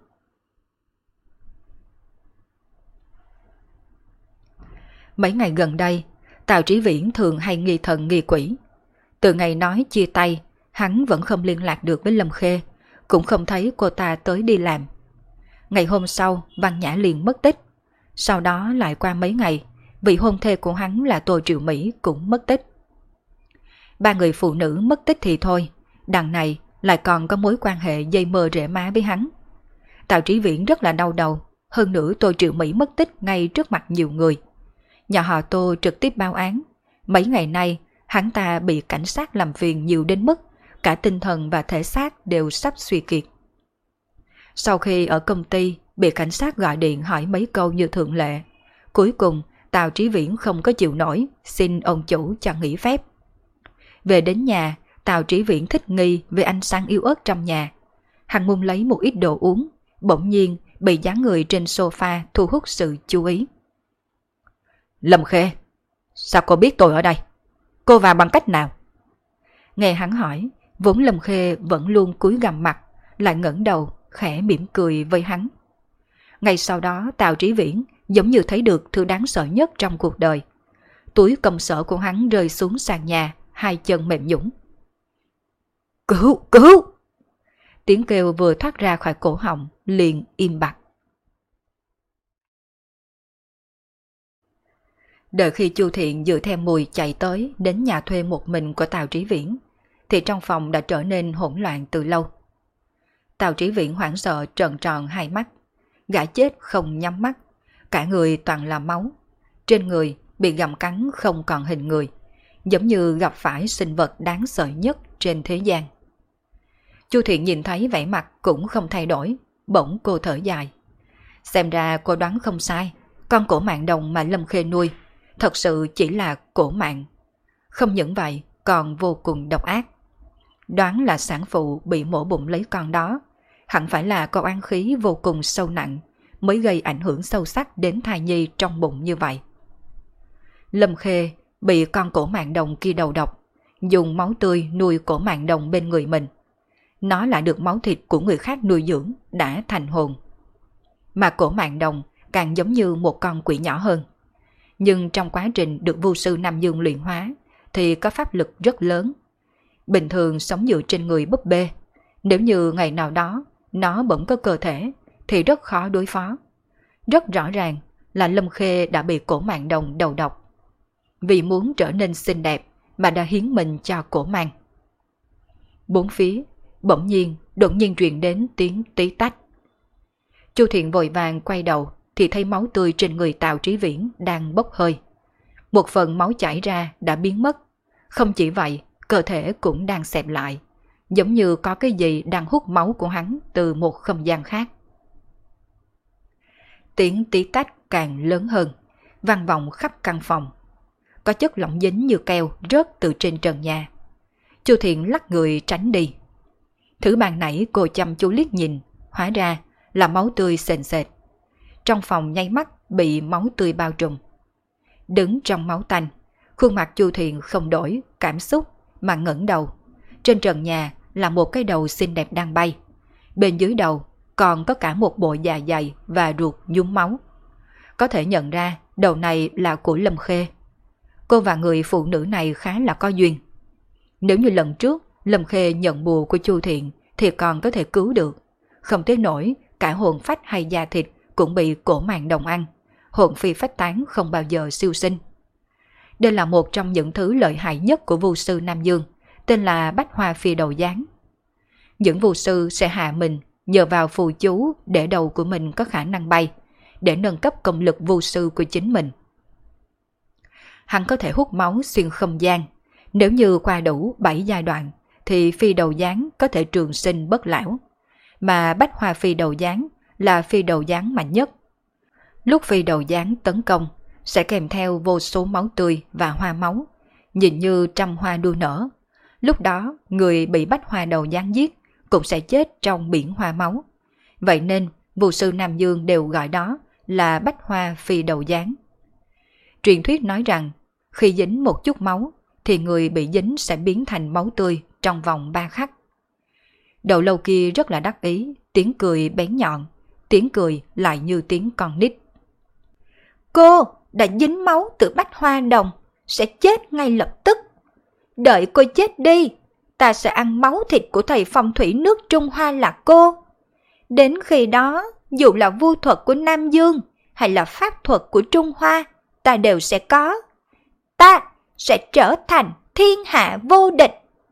Mấy ngày gần đây, Tào Trí Viễn thường hay nghi thần nghi quỷ. Từ ngày nói chia tay, hắn vẫn không liên lạc được với Lâm Khê, cũng không thấy cô ta tới đi làm. Ngày hôm sau, Văn Nhã liền mất tích. Sau đó lại qua mấy ngày, vị hôn thê của hắn là Tô Triệu Mỹ cũng mất tích. Ba người phụ nữ mất tích thì thôi, đằng này lại còn có mối quan hệ dây mơ rễ má với hắn. Tào Trí Viễn rất là đau đầu, hơn nữa Tô Triệu Mỹ mất tích ngay trước mặt nhiều người. Nhà họ Tô trực tiếp báo án. Mấy ngày nay, hắn ta bị cảnh sát làm phiền nhiều đến mức cả tinh thần và thể xác đều sắp suy kiệt. Sau khi ở công ty bị cảnh sát gọi điện hỏi mấy câu như thường lệ, cuối cùng Tào Trí Viễn không có chịu nổi, xin ông chủ cho nghỉ phép. Về đến nhà, Tào Trí Viễn thích nghi về ánh sáng yếu ớt trong nhà. Hắn muốn lấy một ít đồ uống, bỗng nhiên bị dáng người trên sofa thu hút sự chú ý. Lâm Khê, sao cô biết tôi ở đây? Cô vào bằng cách nào? Nghe hắn hỏi, vốn Lâm Khê vẫn luôn cúi gằm mặt, lại ngẩng đầu, khẽ mỉm cười với hắn. Ngay sau đó Tào Trí Viễn giống như thấy được thứ đáng sợ nhất trong cuộc đời. Túi công sở của hắn rơi xuống sàn nhà, hai chân mềm nhũn. Cứu, cứu! Tiếng kêu vừa thoát ra khỏi cổ họng, liền im bặt. Đợi khi Chu Thiện dựa theo mùi chạy tới đến nhà thuê một mình của Tào Trí Viễn, thì trong phòng đã trở nên hỗn loạn từ lâu. Tào Trí Viễn hoảng sợ trợn tròn hai mắt, gã chết không nhắm mắt, cả người toàn là máu, trên người bị gặm cắn không còn hình người, giống như gặp phải sinh vật đáng sợ nhất trên thế gian. Chu Thiện nhìn thấy vẻ mặt cũng không thay đổi, bỗng cô thở dài. Xem ra cô đoán không sai, con cổ mạn đồng mà Lâm Khê nuôi thật sự chỉ là cổ mạn. Không những vậy còn vô cùng độc ác. Đoán là sản phụ bị mổ bụng lấy con đó, hẳn phải là có oán khí vô cùng sâu nặng mới gây ảnh hưởng sâu sắc đến thai nhi trong bụng như vậy. Lâm Khê bị con cổ mạn đồng kia đầu độc, dùng máu tươi nuôi cổ mạn đồng bên người mình. Nó lại được máu thịt của người khác nuôi dưỡng đã thành hồn. Mà cổ mạn đồng càng giống như một con quỷ nhỏ hơn. Nhưng trong quá trình được vu sư Nam Dương luyện hóa, thì có pháp lực rất lớn. Bình thường sống dựa trên người búp bê, nếu như ngày nào đó nó bỗng có cơ thể thì rất khó đối phó. Rất rõ ràng là Lâm Khê đã bị Cổ Mạn Đồng đầu độc. Vì muốn trở nên xinh đẹp mà đã hiến mình cho Cổ Mạn. Bốn phía bỗng nhiên đột nhiên truyền đến tiếng tí tách. Chu Thiện vội vàng quay đầu thì thấy máu tươi trên người Tào Trí Viễn đang bốc hơi. Một phần máu chảy ra đã biến mất. Không chỉ vậy, cơ thể cũng đang xẹp lại, giống như có cái gì đang hút máu của hắn từ một không gian khác. Tiếng tí tách càng lớn hơn, vang vọng khắp căn phòng. Có chất lỏng dính như keo rớt từ trên trần nhà. Chu Thiện lắc người tránh đi. Thứ ban nãy cô chăm chú liếc nhìn, hóa ra là máu tươi sền sệt. Trong phòng nháy mắt bị máu tươi bao trùm. Đứng trong máu tanh, khuôn mặt Chu Thiện không đổi cảm xúc mà ngẩng đầu. Trên trần nhà là một cái đầu xinh đẹp đang bay. Bên dưới đầu còn có cả một bộ dạ dày và ruột nhúm máu. Có thể nhận ra đầu này là của Lâm Khê. Cô và người phụ nữ này khá là có duyên. Nếu như lần trước Lâm Khê nhận bùa của Chu Thiện thì còn có thể cứu được. Không tới nổi cả hồn phách hay da thịt cũng bị Cổ Mạn Đồng ăn. Hồn phi phách tán không bao giờ siêu sinh. Đây là một trong những thứ lợi hại nhất của vu sư Nam Dương, tên là Bách Hoa Phi Đầu Gián. Những vu sư sẽ hạ mình nhờ vào phù chú để đầu của mình có khả năng bay, để nâng cấp công lực vu sư của chính mình. Hắn có thể hút máu xuyên không gian. Nếu như qua đủ 7 giai đoạn thì phi đầu gián có thể trường sinh bất lão. Mà Bách Hoa Phi Đầu Gián là phi đầu gián mạnh nhất. Lúc phi đầu gián tấn công sẽ kèm theo vô số máu tươi và hoa máu, nhìn như trăm hoa đua nở. Lúc đó người bị Bách Hoa Đầu Gián giết cũng sẽ chết trong biển hoa máu. Vậy nên vu sư Nam Dương đều gọi đó là Bách Hoa Phi Đầu Gián. Truyền thuyết nói rằng khi dính một chút máu thì người bị dính sẽ biến thành máu tươi trong vòng 3 khắc. Đầu lâu kia rất là đắc ý, tiếng cười bén nhọn, tiếng cười lại như tiếng con nít. Cô đã dính máu từ Bách Hoa Đồng, sẽ chết ngay lập tức. Đợi cô chết đi, ta sẽ ăn máu thịt của thầy phong thủy nước Trung Hoa là cô. Đến khi đó, dù là vu thuật của Nam Dương hay là pháp thuật của Trung Hoa, ta đều sẽ có. Ta sẽ trở thành thiên hạ vô địch.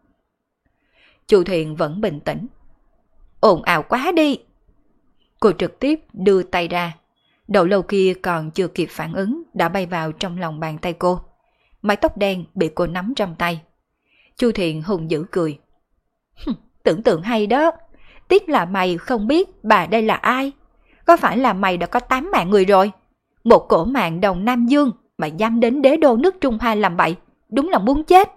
Chu Thiện vẫn bình tĩnh. Ồn ào quá đi. Cô trực tiếp đưa tay ra. Đầu lâu kia còn chưa kịp phản ứng đã bay vào trong lòng bàn tay cô. Mái tóc đen bị cô nắm trong tay. Chu Thiện hùng dữ cười. Tưởng tượng hay đó. Tiếc là mày không biết bà đây là ai. Có phải là mày đã có 8 mạng người rồi? Một Cổ Mạn Đồng Nam Dương mà dám đến đế đô nước Trung Hoa làm bậy, đúng là muốn chết.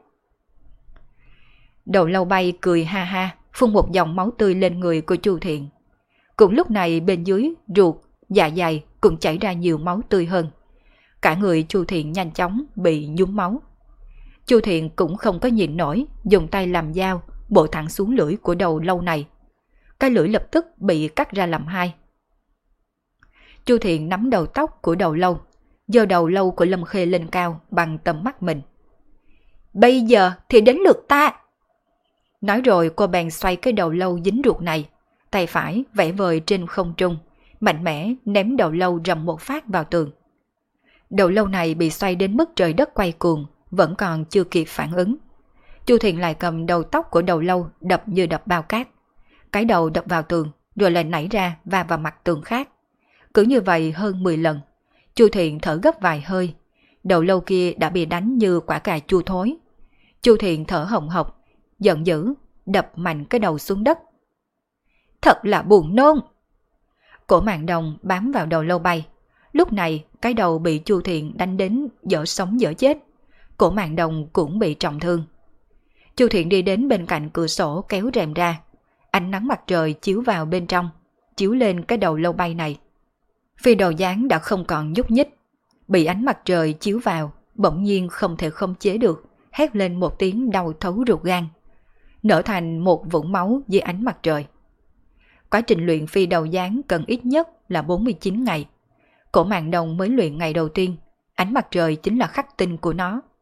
Đầu lâu bay cười ha ha, phun một dòng máu tươi lên người của Chu Thiện. Cũng lúc này bên dưới ruột, dạ dày cũng chảy ra nhiều máu tươi hơn. Cả người Chu Thiện nhanh chóng bị nhúm máu. Chu Thiện cũng không có nhịn nổi, dùng tay làm dao bổ thẳng xuống lưỡi của đầu lâu này. Cái lưỡi lập tức bị cắt ra làm hai. Chu Thiện nắm đầu tóc của đầu lâu, giơ đầu lâu của Lâm Khê lên cao bằng tầm mắt mình. Bây giờ thì đến lượt ta. Nói rồi cô bèn xoay cái đầu lâu dính ruột này, tay phải vẽ vời trên không trung, mạnh mẽ ném đầu lâu rầm một phát vào tường. Đầu lâu này bị xoay đến mức trời đất quay cuồng, vẫn còn chưa kịp phản ứng. Chu Thiện lại cầm đầu tóc của đầu lâu đập như đập bao cát. Cái đầu đập vào tường rồi lại nảy ra và vào mặt tường khác. Cứ như vậy hơn 10 lần. Chu Thiện thở gấp vài hơi. Đầu lâu kia đã bị đánh như quả cà chua thối. Chu Thiện thở hồng hộc, giận dữ, đập mạnh cái đầu xuống đất. Thật là buồn nôn. Cổ Mạn Đồng bám vào đầu lâu bay. Lúc này cái đầu bị Chu Thiện đánh đến dở sống dở chết. Cổ Mạn Đồng cũng bị trọng thương. Chu Thiện đi đến bên cạnh cửa sổ kéo rèm ra. Ánh nắng mặt trời chiếu vào bên trong, chiếu lên cái đầu lâu bay này. Phi đầu gián đã không còn nhúc nhích. Bị ánh mặt trời chiếu vào, bỗng nhiên không thể khống chế được, hét lên một tiếng đau thấu ruột gan. Nở thành một vũng máu dưới ánh mặt trời. Quá trình luyện phi đầu gián cần ít nhất là 49 ngày. Cổ Mạn Đồng mới luyện ngày đầu tiên, ánh mặt trời chính là khắc tinh của nó.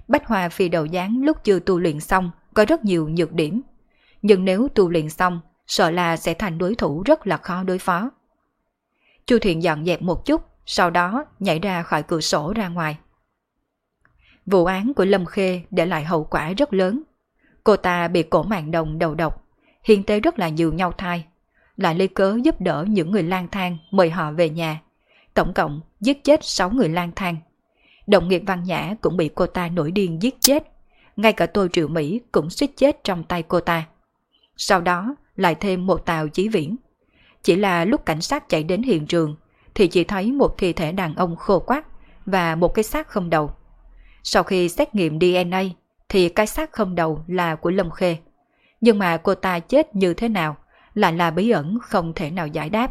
Bách Hoa Phi Đầu Gián lúc chưa tu luyện xong có rất nhiều nhược điểm, nhưng nếu tu luyện xong, sợ là sẽ thành đối thủ rất là khó đối phó. Chu Thiện dọn dẹp một chút, sau đó nhảy ra khỏi cửa sổ ra ngoài. Vụ án của Lâm Khê để lại hậu quả rất lớn. Cô ta bị cổ mạng đồng đầu độc, hiến tế rất là nhiều nhau thai, lại lấy cớ giúp đỡ những người lang thang mời họ về nhà. Tổng cộng giết chết 6 người lang thang. Đồng nghiệp Văn Nhã cũng bị cô ta nổi điên giết chết. Ngay cả Tô Triệu Mỹ cũng suýt chết trong tay cô ta. Sau đó lại thêm một Tào Chí Viễn. Chỉ là lúc cảnh sát chạy đến hiện trường thì chỉ thấy một thi thể đàn ông khô quắt và một cái xác không đầu. Sau khi xét nghiệm DNA thì cái xác không đầu là của Lâm Khê. Nhưng mà cô ta chết như thế nào lại là bí ẩn không thể nào giải đáp.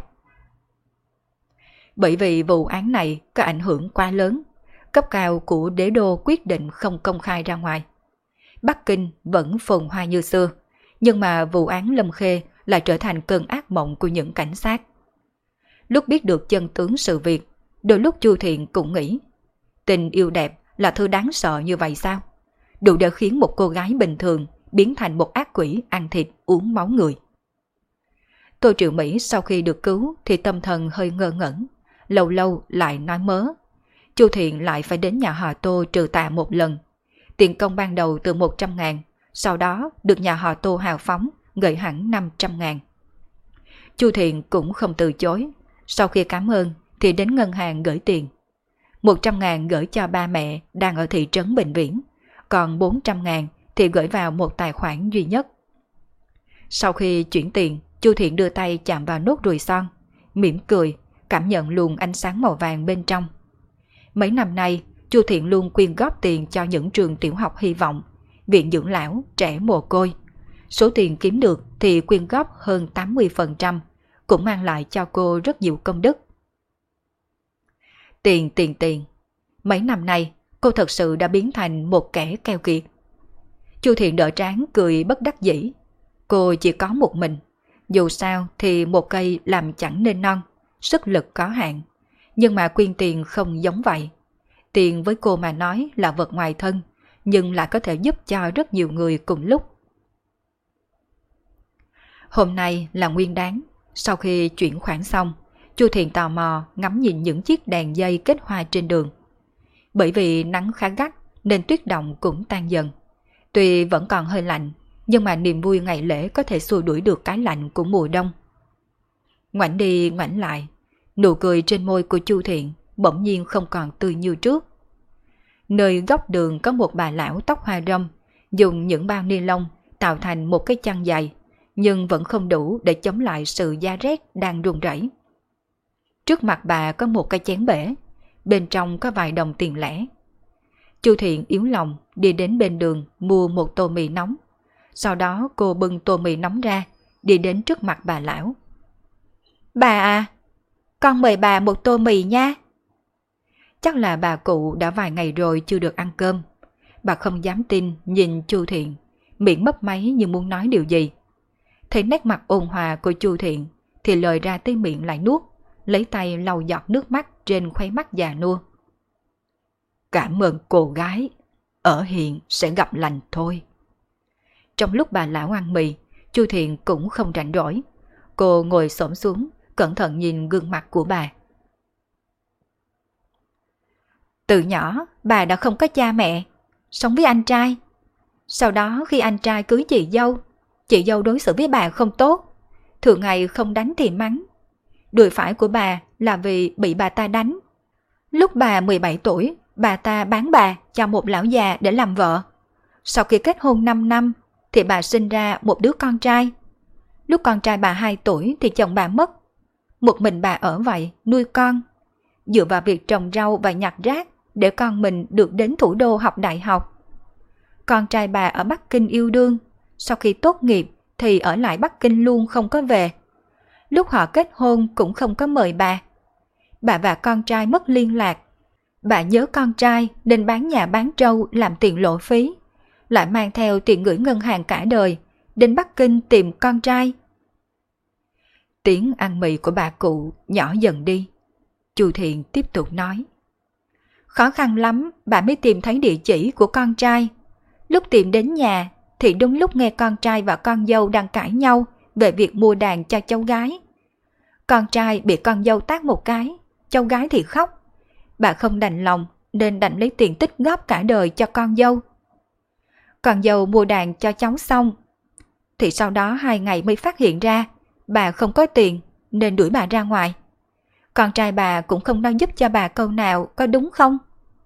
Bởi vì vụ án này có ảnh hưởng quá lớn, cấp cao của đế đô quyết định không công khai ra ngoài. Bắc Kinh vẫn phồn hoa như xưa, nhưng mà vụ án Lâm Khê lại trở thành cơn ác mộng của những cảnh sát. Lúc biết được chân tướng sự việc, đôi lúc Chu Thiện cũng nghĩ, tình yêu đẹp là thứ đáng sợ như vậy sao? Đủ để khiến một cô gái bình thường biến thành một ác quỷ ăn thịt uống máu người. Tô Triệu Mỹ sau khi được cứu thì tâm thần hơi ngơ ngẩn, lâu lâu lại nói mớ. Chu Thiện lại phải đến nhà họ Tô trừ tạ một lần. Tiền công ban đầu từ 100.000, sau đó được nhà họ Tô hào phóng gửi hẳn 500.000. Chu Thiện cũng không từ chối, sau khi cảm ơn thì đến ngân hàng gửi tiền. 100.000 gửi cho ba mẹ đang ở thị trấn Bình Viễn, còn 400.000 thì gửi vào một tài khoản duy nhất. Sau khi chuyển tiền, Chu Thiện đưa tay chạm vào nốt ruồi son, mỉm cười, cảm nhận luồng ánh sáng màu vàng bên trong. Mấy năm nay, Chu Thiện luôn quyên góp tiền cho những trường tiểu học hy vọng, viện dưỡng lão, trẻ mồ côi. Số tiền kiếm được thì quyên góp hơn 80%, cũng mang lại cho cô rất nhiều công đức. Tiền. Mấy năm nay, cô thật sự đã biến thành một kẻ keo kiệt. Chu Thiện đỡ trán cười bất đắc dĩ. Cô chỉ có một mình. Dù sao thì một cây làm chẳng nên non, sức lực có hạn. Nhưng mà quyên tiền không giống vậy. Tiền với cô mà nói là vật ngoài thân, nhưng lại có thể giúp cho rất nhiều người cùng lúc. Hôm nay là Nguyên Đán. Sau khi chuyển khoản xong, Chu Thiện tò mò ngắm nhìn những chiếc đèn dây kết hoa trên đường. Bởi vì nắng khá gắt nên tuyết động cũng tan dần. Tuy vẫn còn hơi lạnh, nhưng mà niềm vui ngày lễ có thể xua đuổi được cái lạnh của mùa đông. Ngoảnh đi ngoảnh lại, nụ cười trên môi của Chu Thiện bỗng nhiên không còn tươi như trước. Nơi góc đường có một bà lão tóc hoa râm, dùng những bao ni lông tạo thành một cái chăn dày, nhưng vẫn không đủ để chống lại sự da rét đang run rẩy. Trước mặt bà có một cái chén bể, bên trong có vài đồng tiền lẻ. Chu Thiện yếu lòng đi đến bên đường mua một tô mì nóng. Sau đó cô bưng tô mì nóng ra, đi đến trước mặt bà lão. Bà à, con mời bà một tô mì nha. Chắc là bà cụ đã vài ngày rồi chưa được ăn cơm. Bà không dám tin nhìn Chu Thiện, miệng mấp máy như muốn nói điều gì. Thấy nét mặt ôn hòa của Chu Thiện thì lời ra tới miệng lại nuốt, lấy tay lau giọt nước mắt trên khóe mắt già nua. Cảm ơn cô gái, ở hiện sẽ gặp lành thôi. Trong lúc bà lão ăn mì, Chu Thiện cũng không rảnh rỗi. Cô ngồi xổm xuống, cẩn thận nhìn gương mặt của bà. Từ nhỏ, bà đã không có cha mẹ, sống với anh trai. Sau đó khi anh trai cưới chị dâu đối xử với bà không tốt, thường ngày không đánh thì mắng. Đùi phải của bà là vì bị bà ta đánh. Lúc bà 17 tuổi, bà ta bán bà cho một lão già để làm vợ. Sau khi kết hôn 5 năm, thì bà sinh ra một đứa con trai. Lúc con trai bà 2 tuổi thì chồng bà mất. Một mình bà ở vậy, nuôi con. Dựa vào việc trồng rau và nhặt rác để con mình được đến thủ đô học đại học. Con trai bà ở Bắc Kinh yêu đương, sau khi tốt nghiệp thì ở lại Bắc Kinh luôn không có về. Lúc họ kết hôn cũng không có mời bà. Bà và con trai mất liên lạc. Bà nhớ con trai nên bán nhà bán trâu làm tiền lộ phí, lại mang theo tiền gửi ngân hàng cả đời, đến Bắc Kinh tìm con trai. Tiếng ăn mì của bà cụ nhỏ dần đi. Chu Thiện tiếp tục nói. Khó khăn lắm bà mới tìm thấy địa chỉ của con trai. Lúc tìm đến nhà thì đúng lúc nghe con trai và con dâu đang cãi nhau về việc mua đàn cho cháu gái. Con trai bị con dâu tát một cái, cháu gái thì khóc. Bà không đành lòng nên đành lấy tiền tích góp cả đời cho con dâu. Con dâu mua đàn cho cháu xong thì sau đó 2 ngày mới phát hiện ra bà không có tiền nên đuổi bà ra ngoài. Con trai bà cũng không nói giúp cho bà câu nào, có đúng không?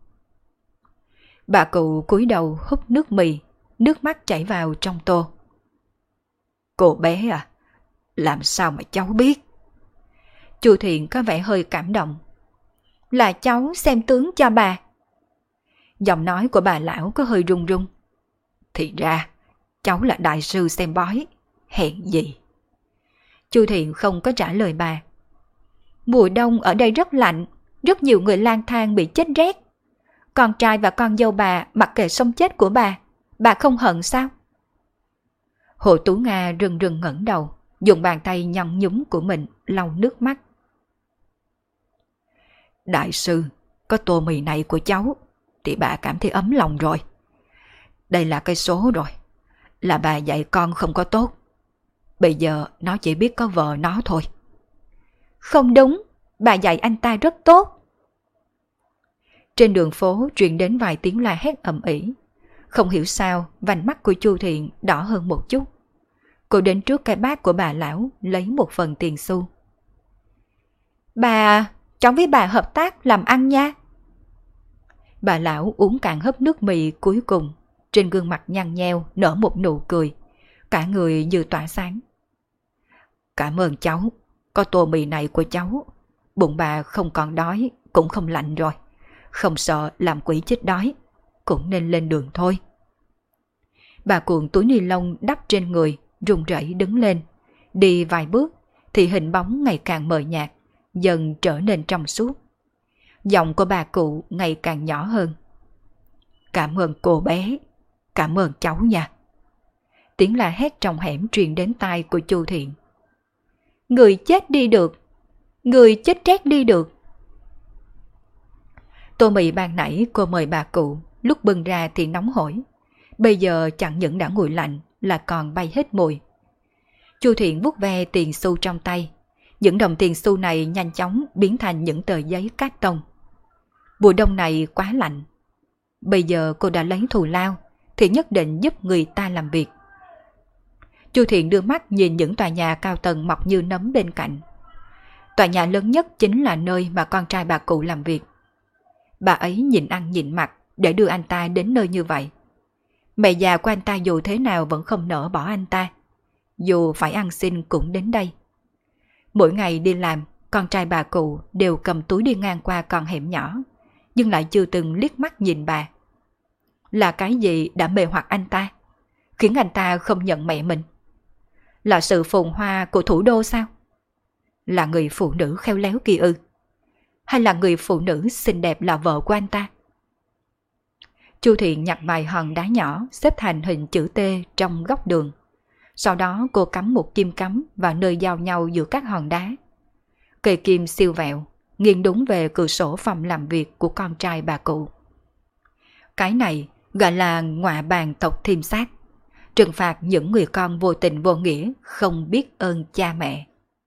Bà cụ cúi đầu húp nước mì, nước mắt chảy vào trong tô. Cô bé à, làm sao mà cháu biết? Chu Thiện có vẻ hơi cảm động. Là cháu xem tướng cho bà. Giọng nói của bà lão có hơi run run. Thì ra, cháu là đại sư xem bói, hèn gì? Chu Thiện không có trả lời bà. Mùa đông ở đây rất lạnh, rất nhiều người lang thang bị chết rét. Con trai và con dâu bà mặc kệ sống chết của bà không hận sao? Hồ Tú Nga rưng rưng ngẩng đầu, dùng bàn tay nhăn nhúm của mình lau nước mắt. Đại sư, có tô mì này của cháu thì bà cảm thấy ấm lòng rồi. Đây là cái số rồi, là bà dạy con không có tốt. Bây giờ nó chỉ biết có vợ nó thôi. Không đúng, bà dạy anh ta rất tốt. Trên đường phố truyền đến vài tiếng la hét ầm ĩ. Không hiểu sao vành mắt của Chu Thiện đỏ hơn một chút. Cô đến trước cái bát của bà lão lấy một phần tiền xu. Bà, cháu với bà hợp tác làm ăn nha. Bà lão uống cạn hớp nước mì cuối cùng, trên gương mặt nhăn nheo nở một nụ cười, cả người như tỏa sáng. Cảm ơn cháu, có tô mì này của cháu, bụng bà không còn đói, cũng không lạnh rồi, không sợ làm quỷ chết đói, cũng nên lên đường thôi. Bà cuộn túi ni lông đắp trên người, run rẩy đứng lên, đi vài bước thì hình bóng ngày càng mờ nhạt, dần trở nên trong suốt. Giọng của bà cụ ngày càng nhỏ hơn. Cảm ơn cô bé, cảm ơn cháu nha. Tiếng la hét trong hẻm truyền đến tai của Chu Thiện. Người chết đi được, người chết rét đi được. Tô mì ban nãy cô mời bà cụ, lúc bưng ra thì nóng hổi. Bây giờ chẳng những đã nguội lạnh là còn bay hết mùi. Chu Thiện vuốt ve tiền xu trong tay. Những đồng tiền xu này nhanh chóng biến thành những tờ giấy cát tông. Mùa đông này quá lạnh. Bây giờ cô đã lấy thù lao thì nhất định giúp người ta làm việc. Chu Thiện đưa mắt nhìn những tòa nhà cao tầng mọc như nấm bên cạnh. Tòa nhà lớn nhất chính là nơi mà con trai bà cụ làm việc. Bà ấy nhịn ăn nhịn mặc để đưa anh ta đến nơi như vậy. Mẹ già của anh ta dù thế nào vẫn không nỡ bỏ anh ta. Dù phải ăn xin cũng đến đây. Mỗi ngày đi làm, con trai bà cụ đều cầm túi đi ngang qua con hẻm nhỏ, nhưng lại chưa từng liếc mắt nhìn bà. Là cái gì đã mê hoặc anh ta, khiến anh ta không nhận mẹ mình? Là sự phồn hoa của thủ đô sao? Là người phụ nữ khéo léo kia ư? Hay là người phụ nữ xinh đẹp là vợ của anh ta? Chu Thiện nhặt vài hòn đá nhỏ xếp thành hình chữ T trong góc đường. Sau đó cô cắm một kim cắm vào nơi giao nhau giữa các hòn đá. Cây kim siêu vẹo, nghiêng đúng về cửa sổ phòng làm việc của con trai bà cụ. Cái này gọi là ngọa bàn tộc thiêm sát, trừng phạt những người con vô tình vô nghĩa, không biết ơn cha mẹ.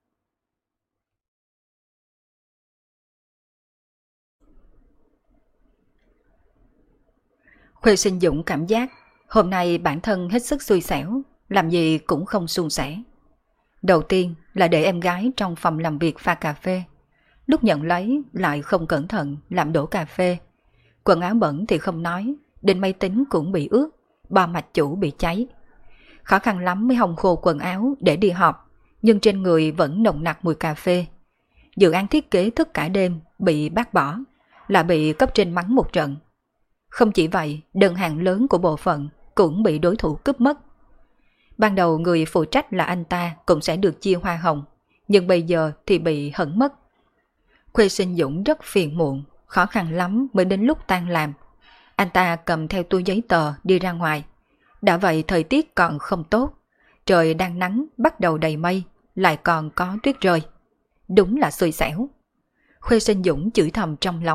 Khuê Sinh Dũng cảm giác hôm nay bản thân hết sức xui xẻo, làm gì cũng không suôn sẻ. Đầu tiên là để em gái trong phòng làm việc pha cà phê. Lúc nhận lấy lại không cẩn thận làm đổ cà phê. Quần áo bẩn thì không nói, đến máy tính cũng bị ướt, bo mạch chủ bị cháy. Khó khăn lắm mới hong khô quần áo để đi họp, nhưng trên người vẫn nồng nặc mùi cà phê. Dự án thiết kế thức cả đêm bị bác bỏ, là bị cấp trên mắng một trận. Không chỉ vậy, đơn hàng lớn của bộ phận cũng bị đối thủ cướp mất. Ban đầu người phụ trách là anh ta cũng sẽ được chia hoa hồng, nhưng bây giờ thì bị hẫn mất. Khuê Sinh Dũng rất phiền muộn, khó khăn lắm mới đến lúc tan làm. Anh ta cầm theo túi giấy tờ đi ra ngoài. Đã vậy thời tiết còn không tốt, trời đang nắng bắt đầu đầy mây, lại còn có tuyết rơi. Đúng là xui xẻo. Khuê Sinh Dũng chửi thầm trong lòng,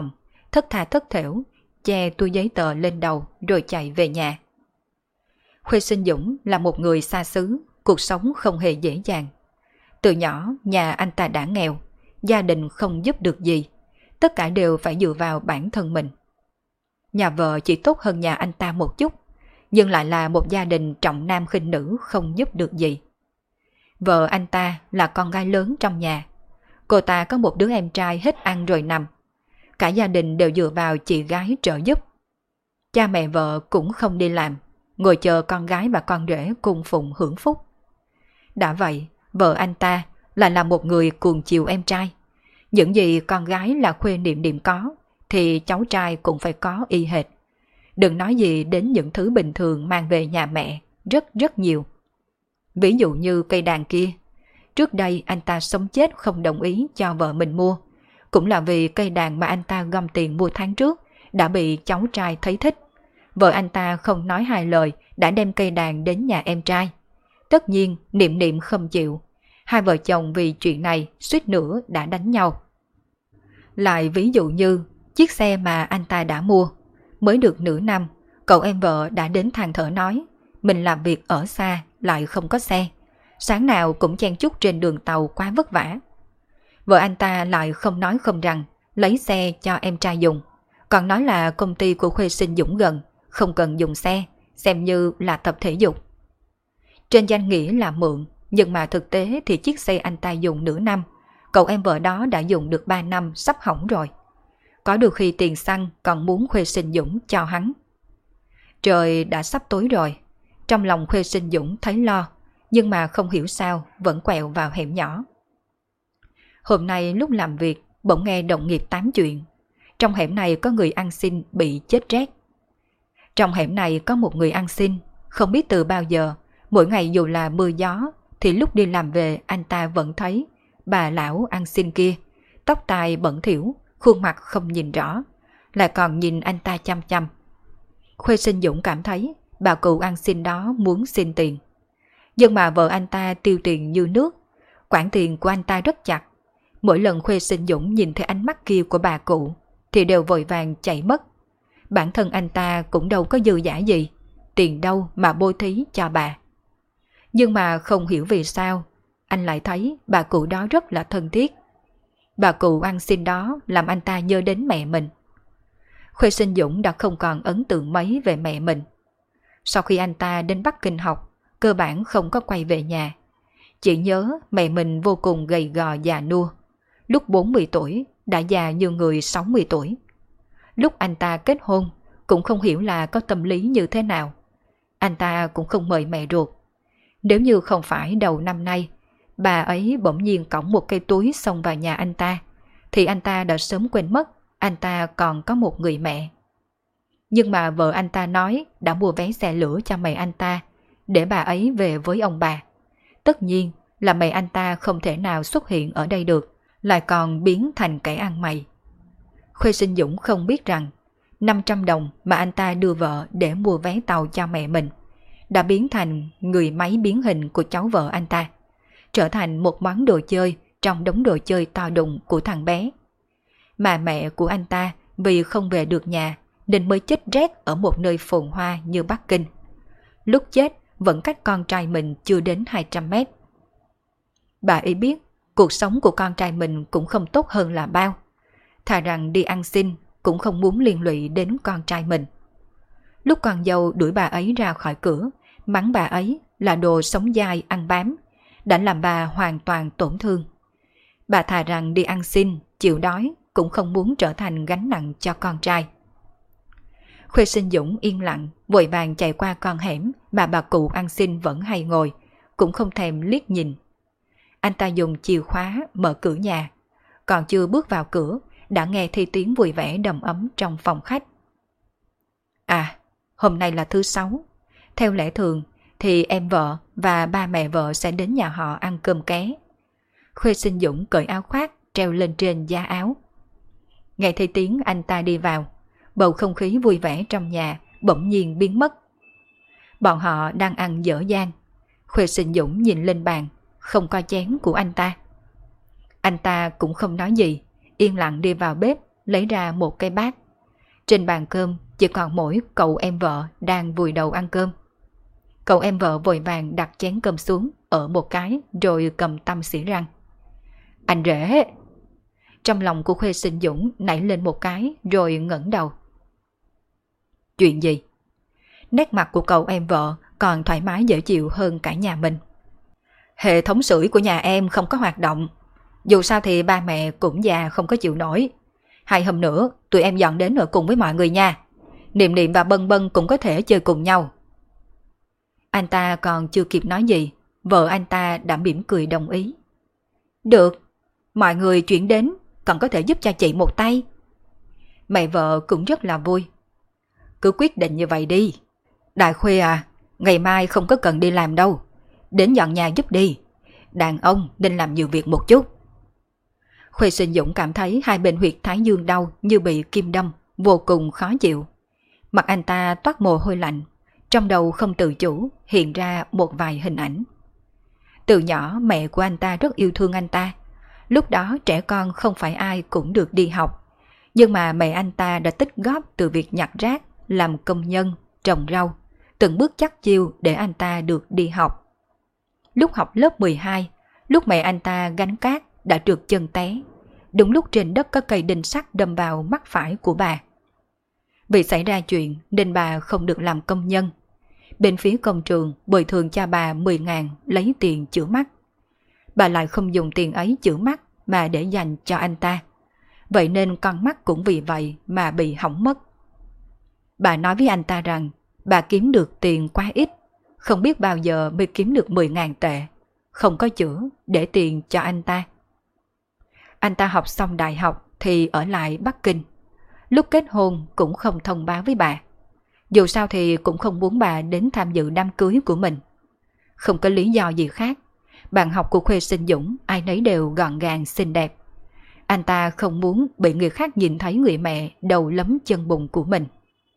thất tha thất thểu, che túi giấy tờ lên đầu rồi chạy về nhà. Khuê Sinh Dũng là một người xa xứ, cuộc sống không hề dễ dàng. Từ nhỏ nhà anh ta đã nghèo, gia đình không giúp được gì, tất cả đều phải dựa vào bản thân mình. Nhà vợ chỉ tốt hơn nhà anh ta một chút, nhưng lại là một gia đình trọng nam khinh nữ không giúp được gì. Vợ anh ta là con gái lớn trong nhà, cô ta có một đứa em trai hết ăn rồi nằm. Cả gia đình đều dựa vào chị gái trợ giúp. Cha mẹ vợ cũng không đi làm, ngồi chờ con gái và con rể cùng phụng hưởng phúc. Đã vậy, vợ anh ta lại là một người cuồng chiều em trai. Những gì con gái là Khuê Niệm Niệm có, thì cháu trai cũng phải có y hệt. Đừng nói gì đến những thứ bình thường mang về nhà mẹ, rất nhiều. Ví dụ như cây đàn kia. Trước đây anh ta sống chết không đồng ý cho vợ mình mua. Cũng là vì cây đàn mà anh ta gom tiền mua tháng trước đã bị cháu trai thấy thích. Vợ anh ta không nói hai lời đã đem cây đàn đến nhà em trai. Tất nhiên Niệm Niệm không chịu. Hai vợ chồng vì chuyện này suýt nữa đã đánh nhau. Lại ví dụ như chiếc xe mà anh ta đã mua. Mới được nửa năm, cậu em vợ đã đến than thở nói mình làm việc ở xa lại không có xe. Sáng nào cũng chen chúc trên đường tàu quá vất vả. Vợ anh ta lại không nói không rằng lấy xe cho em trai dùng. Còn nói là công ty của Khuê Sinh Dũng gần, không cần dùng xe, xem như là tập thể dục. Trên danh nghĩa là mượn, nhưng mà thực tế thì chiếc xe anh ta dùng nửa năm, cậu em vợ đó đã dùng được 3 năm sắp hỏng rồi. Có được khi tiền xăng còn muốn Khuê Sinh Dũng cho hắn. Trời đã sắp tối rồi, trong lòng Khuê Sinh Dũng thấy lo, nhưng mà không hiểu sao vẫn quẹo vào hẻm nhỏ. Hôm nay lúc làm việc bỗng nghe đồng nghiệp tám chuyện. Trong hẻm này có người ăn xin bị chết rét. Trong hẻm này có một người ăn xin, không biết từ bao giờ, mỗi ngày dù là mưa gió thì lúc đi làm về anh ta vẫn thấy bà lão ăn xin kia, tóc tai bẩn thỉu, khuôn mặt không nhìn rõ, lại còn nhìn anh ta chăm chăm. Khuê Sinh Dũng cảm thấy bà cụ ăn xin đó muốn xin tiền. Nhưng mà vợ anh ta tiêu tiền như nước, khoản tiền của anh ta rất chặt. Mỗi lần Khuê Sinh Dũng nhìn thấy ánh mắt kia của bà cụ thì đều vội vàng chạy mất. Bản thân anh ta cũng đâu có dư dả gì, tiền đâu mà bố thí cho bà. Nhưng mà không hiểu vì sao, anh lại thấy bà cụ đó rất là thân thiết. Bà cụ ăn xin đó làm anh ta nhớ đến mẹ mình. Khuê Sinh Dũng đã không còn ấn tượng mấy về mẹ mình. Sau khi anh ta đến Bắc Kinh học, cơ bản không có quay về nhà. Chỉ nhớ mẹ mình vô cùng gầy gò già nua. Lúc 40 tuổi đã già như người 60 tuổi. Lúc anh ta kết hôn cũng không hiểu là có tâm lý như thế nào. Anh ta cũng không mời mẹ ruột. Nếu như không phải đầu năm nay bà ấy bỗng nhiên cõng một cây túi xông vào nhà anh ta, thì anh ta đã sớm quên mất anh ta còn có một người mẹ. Nhưng mà vợ anh ta nói đã mua vé xe lửa cho mẹ anh ta để bà ấy về với ông bà. Tất nhiên là mẹ anh ta không thể nào xuất hiện ở đây được, lại còn biến thành kẻ ăn mày. Khuê Sinh Dũng không biết rằng 500 đồng mà anh ta đưa vợ để mua vé tàu cho mẹ mình đã biến thành người máy biến hình của cháu vợ anh ta, trở thành một món đồ chơi trong đống đồ chơi to đùng của thằng bé. Mà mẹ của anh ta vì không về được nhà nên mới chết rét ở một nơi phồn hoa như Bắc Kinh. Lúc chết vẫn cách con trai mình chưa đến 200 mét. Bà ấy biết cuộc sống của con trai mình cũng không tốt hơn là bao. Thà rằng đi ăn xin cũng không muốn liên lụy đến con trai mình. Lúc con dâu đuổi bà ấy ra khỏi cửa, mắng bà ấy là đồ sống dai ăn bám, đã làm bà hoàn toàn tổn thương. Bà thà rằng đi ăn xin, chịu đói cũng không muốn trở thành gánh nặng cho con trai. Khuê Sinh Dũng yên lặng, vội vàng chạy qua con hẻm mà bà cụ ăn xin vẫn hay ngồi, cũng không thèm liếc nhìn. Anh ta dùng chìa khóa mở cửa nhà, còn chưa bước vào cửa đã nghe thấy tiếng vui vẻ đầm ấm trong phòng khách. À, hôm nay là thứ Sáu. Theo lẽ thường thì em vợ và ba mẹ vợ sẽ đến nhà họ ăn cơm ké. Khuê Sinh Dũng cởi áo khoác treo lên trên giá áo. Nghe thấy tiếng anh ta đi vào, bầu không khí vui vẻ trong nhà bỗng nhiên biến mất. Bọn họ đang ăn dở dang. Khuê Sinh Dũng nhìn lên bàn, không có chén của anh ta. Anh ta cũng không nói gì, yên lặng đi vào bếp lấy ra một cái bát. Trên bàn cơm chỉ còn mỗi cậu em vợ đang vùi đầu ăn cơm. Cậu em vợ vội vàng đặt chén cơm xuống ở một cái rồi cầm tăm xỉ răng. Anh rể! Trong lòng của Khuê Sinh Dũng nảy lên một cái rồi ngẩng đầu. Chuyện gì? Nét mặt của cậu em vợ còn thoải mái dễ chịu hơn cả nhà mình. Hệ thống sưởi của nhà em không có hoạt động. Dù sao thì ba mẹ cũng già không có chịu nổi. 2 hôm nữa tụi em dọn đến ở cùng với mọi người nha. Niệm Niệm và Bân Bân cũng có thể chơi cùng nhau. Anh ta còn chưa kịp nói gì, vợ anh ta đã mỉm cười đồng ý. Được, mọi người chuyển đến còn có thể giúp cho chị một tay. Mẹ vợ cũng rất là vui. Cứ quyết định như vậy đi. Đại Khuê à, ngày mai không có cần đi làm đâu. Đến dọn nhà giúp đi. Đàn ông nên làm nhiều việc một chút. Khuê Sinh Dũng cảm thấy hai bên huyệt thái dương đau như bị kim đâm, vô cùng khó chịu. Mặt anh ta toát mồ hôi lạnh, trong đầu không tự chủ hiện ra một vài hình ảnh. Từ nhỏ mẹ của anh ta rất yêu thương anh ta. Lúc đó trẻ con không phải ai cũng được đi học. Nhưng mà mẹ anh ta đã tích góp từ việc nhặt rác, làm công nhân, trồng rau, từng bước chắc chiêu để anh ta được đi học. Lúc học lớp 12, lúc mẹ anh ta gánh cát đã trượt chân té. Đúng lúc trên đất có cây đinh sắt đâm vào mắt phải của bà. Vì xảy ra chuyện nên bà không được làm công nhân. Bên phía công trường bồi thường cho bà 10.000 lấy tiền chữa mắt. Bà lại không dùng tiền ấy chữa mắt mà để dành cho anh ta. Vậy nên con mắt cũng vì vậy mà bị hỏng mất. Bà nói với anh ta rằng bà kiếm được tiền quá ít, không biết bao giờ mới kiếm được 10.000 tệ, không có chữa để tiền cho anh ta. Anh ta học xong đại học thì ở lại Bắc Kinh. Lúc kết hôn cũng không thông báo với bà. Dù sao thì cũng không muốn bà đến tham dự đám cưới của mình. Không có lý do gì khác. Bạn học của Khuê Sinh Dũng ai nấy đều gọn gàng xinh đẹp. Anh ta không muốn bị người khác nhìn thấy người mẹ đầu lấm chân bùn của mình.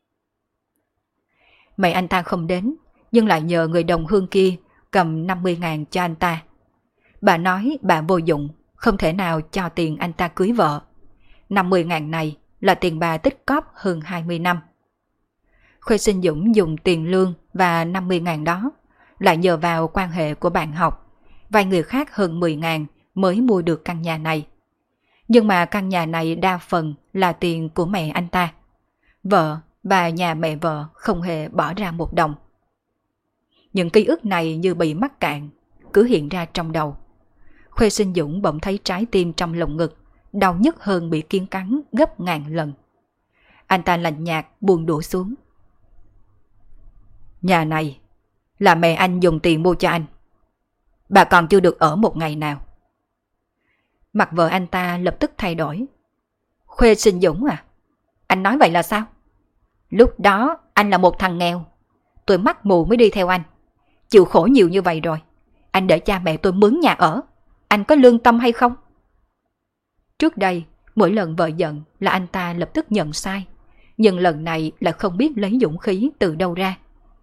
Mẹ anh ta không đến, nhưng lại nhờ người đồng hương kia cầm 50.000 cho anh ta. Bà nói bà vô dụng, không thể nào cho tiền anh ta cưới vợ. 50.000 này là tiền bà tích cóp hơn 20 năm. Khuê Sinh Dũng dùng tiền lương và 50.000 đó, lại nhờ vào quan hệ của bạn học, vay người khác hơn 10.000 mới mua được căn nhà này. Nhưng mà căn nhà này đa phần là tiền của mẹ anh ta. Vợ và nhà mẹ vợ không hề bỏ ra một đồng. Những ký ức này như bị mắc cạn, cứ hiện ra trong đầu. Khuê Sinh Dũng bỗng thấy trái tim trong lồng ngực đau nhức hơn bị kiến cắn gấp ngàn lần. Anh ta lạnh nhạt buông đũa xuống. Nhà này là mẹ anh dùng tiền mua cho anh. Bà còn chưa được ở một ngày nào. Mặt vợ anh ta lập tức thay đổi. Khuê Sinh Dũng à? Anh nói vậy là sao? Lúc đó anh là một thằng nghèo. Tôi mắt mù mới đi theo anh. Chịu khổ nhiều như vậy rồi. Anh để cha mẹ tôi mướn nhà ở. Anh có lương tâm hay không? Trước đây, mỗi lần vợ giận là anh ta lập tức nhận sai. Nhưng lần này là không biết lấy dũng khí từ đâu ra.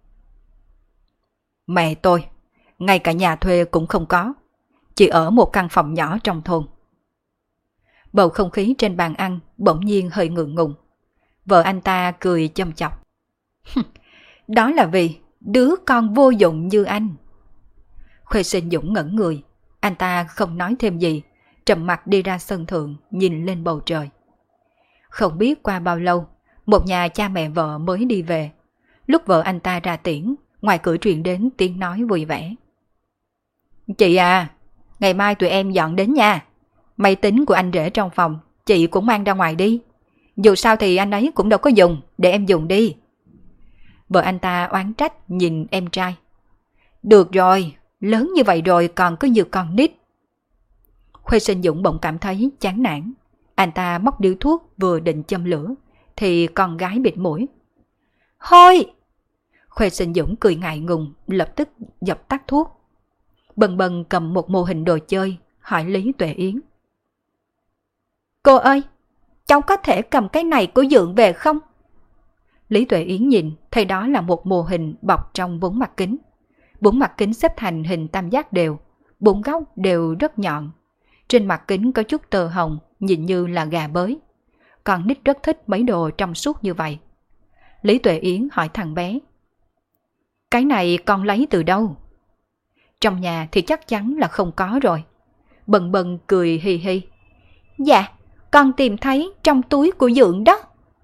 Mẹ tôi, ngay cả nhà thuê cũng không có. Chỉ ở một căn phòng nhỏ trong thôn. Bầu không khí trên bàn ăn bỗng nhiên hơi ngượng ngùng. Vợ anh ta cười châm chọc. Đó là vì đứa con vô dụng như anh. Khuê Sinh Dũng ngẩn người. Anh ta không nói thêm gì, trầm mặc đi ra sân thượng nhìn lên bầu trời. Không biết qua bao lâu, một nhà cha mẹ vợ mới đi về. Lúc vợ anh ta ra tiễn, ngoài cửa truyền đến tiếng nói vui vẻ. Chị à, ngày mai tụi em dọn đến nha. Máy tính của anh rể trong phòng, chị cũng mang ra ngoài đi. Dù sao thì anh ấy cũng đâu có dùng, để em dùng đi. Vợ anh ta oán trách nhìn em trai. Được rồi, lớn như vậy rồi còn cứ như con nít. Khuê Sinh Dũng bỗng cảm thấy chán nản. Anh ta móc điếu thuốc vừa định châm lửa, thì con gái bịt mũi. Hôi! Khuê Sinh Dũng cười ngại ngùng, lập tức dập tắt thuốc. Bần bần cầm một mô hình đồ chơi, hỏi Lý Tuệ Yến. Cô ơi, cháu có thể cầm cái này của Dượng về không? Lý Tuệ Yến nhìn, thấy đó là một mô hình bọc trong 4 mặt kính. 4 mặt kính xếp thành hình tam giác đều, 4 góc đều rất nhọn. Trên mặt kính có chút tơ hồng, nhìn như là gà bới. con nít rất thích mấy đồ trong suốt như vậy. Lý Tuệ Yến hỏi thằng bé. Cái này con lấy từ đâu? Trong nhà thì chắc chắn là không có rồi. Bần Bần cười hi hi. Dạ, con tìm thấy trong túi của Dượng đó.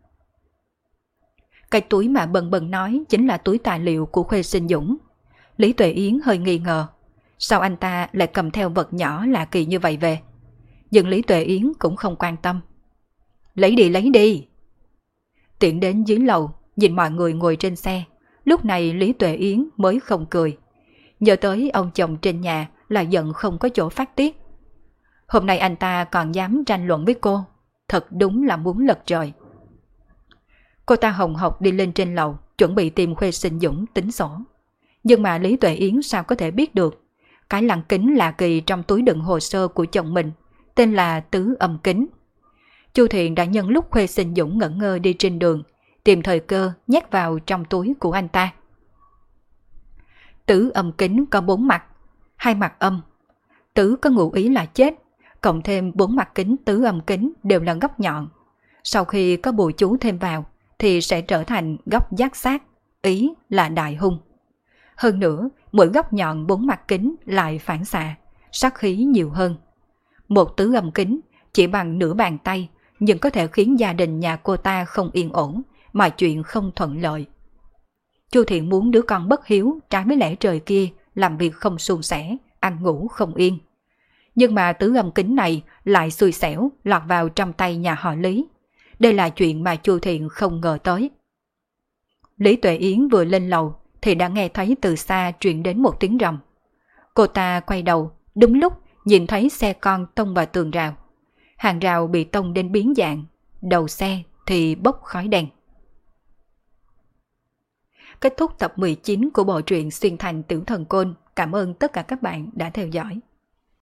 Cái túi mà Bần Bần nói chính là túi tài liệu của Khuê Sinh Dũng. Lý Tuệ Yến hơi nghi ngờ. Sao anh ta lại cầm theo vật nhỏ lạ kỳ như vậy về? Nhưng Lý Tuệ Yến cũng không quan tâm. Lấy đi. Tiện đến dưới lầu, nhìn mọi người ngồi trên xe. Lúc này Lý Tuệ Yến mới không cười. Nhớ tới ông chồng trên nhà là giận không có chỗ phát tiết. Hôm nay anh ta còn dám tranh luận với cô. Thật đúng là muốn lật trời. Cô ta hồng hộc đi lên trên lầu, chuẩn bị tìm Khuê Sinh Dũng tính sổ. Nhưng mà Lý Tuệ Yến sao có thể biết được? Cái lăng kính lạ kỳ trong túi đựng hồ sơ của chồng mình, tên là Tứ Âm Kính. Chu Thiện đã nhân lúc Khuê Sinh Dũng ngẩn ngơ đi trên đường, tìm thời cơ nhét vào trong túi của anh ta. Tứ Âm Kính có 4 mặt, 2 mặt âm. Tứ có ngụ ý là chết, cộng thêm 4 mặt kính tứ âm kính đều là góc nhọn. Sau khi có bùa chú thêm vào thì sẽ trở thành góc giác sát, ý là đại hung. Hơn nữa, mỗi góc nhọn 4 mặt kính lại phản xạ, sát khí nhiều hơn. Một tứ âm kính chỉ bằng nửa bàn tay nhưng có thể khiến gia đình nhà cô ta không yên ổn, mọi chuyện không thuận lợi. Chu Thiện muốn đứa con bất hiếu trái với lẽ trời kia làm việc không suôn sẻ, ăn ngủ không yên. Nhưng mà tứ âm kính này lại xui xẻo lọt vào trong tay nhà họ Lý. Đây là chuyện mà Chu Thiện không ngờ tới. Lý Tuệ Yến vừa lên lầu thì đã nghe thấy từ xa truyền đến một tiếng rầm. Cô ta quay đầu, đúng lúc nhìn thấy xe con tông vào tường rào. Hàng rào bị tông đến biến dạng, đầu xe thì bốc khói đen. Kết thúc tập 19 của bộ truyện Xuyên Thành Tiểu Thần Côn. Cảm ơn tất cả các bạn đã theo dõi.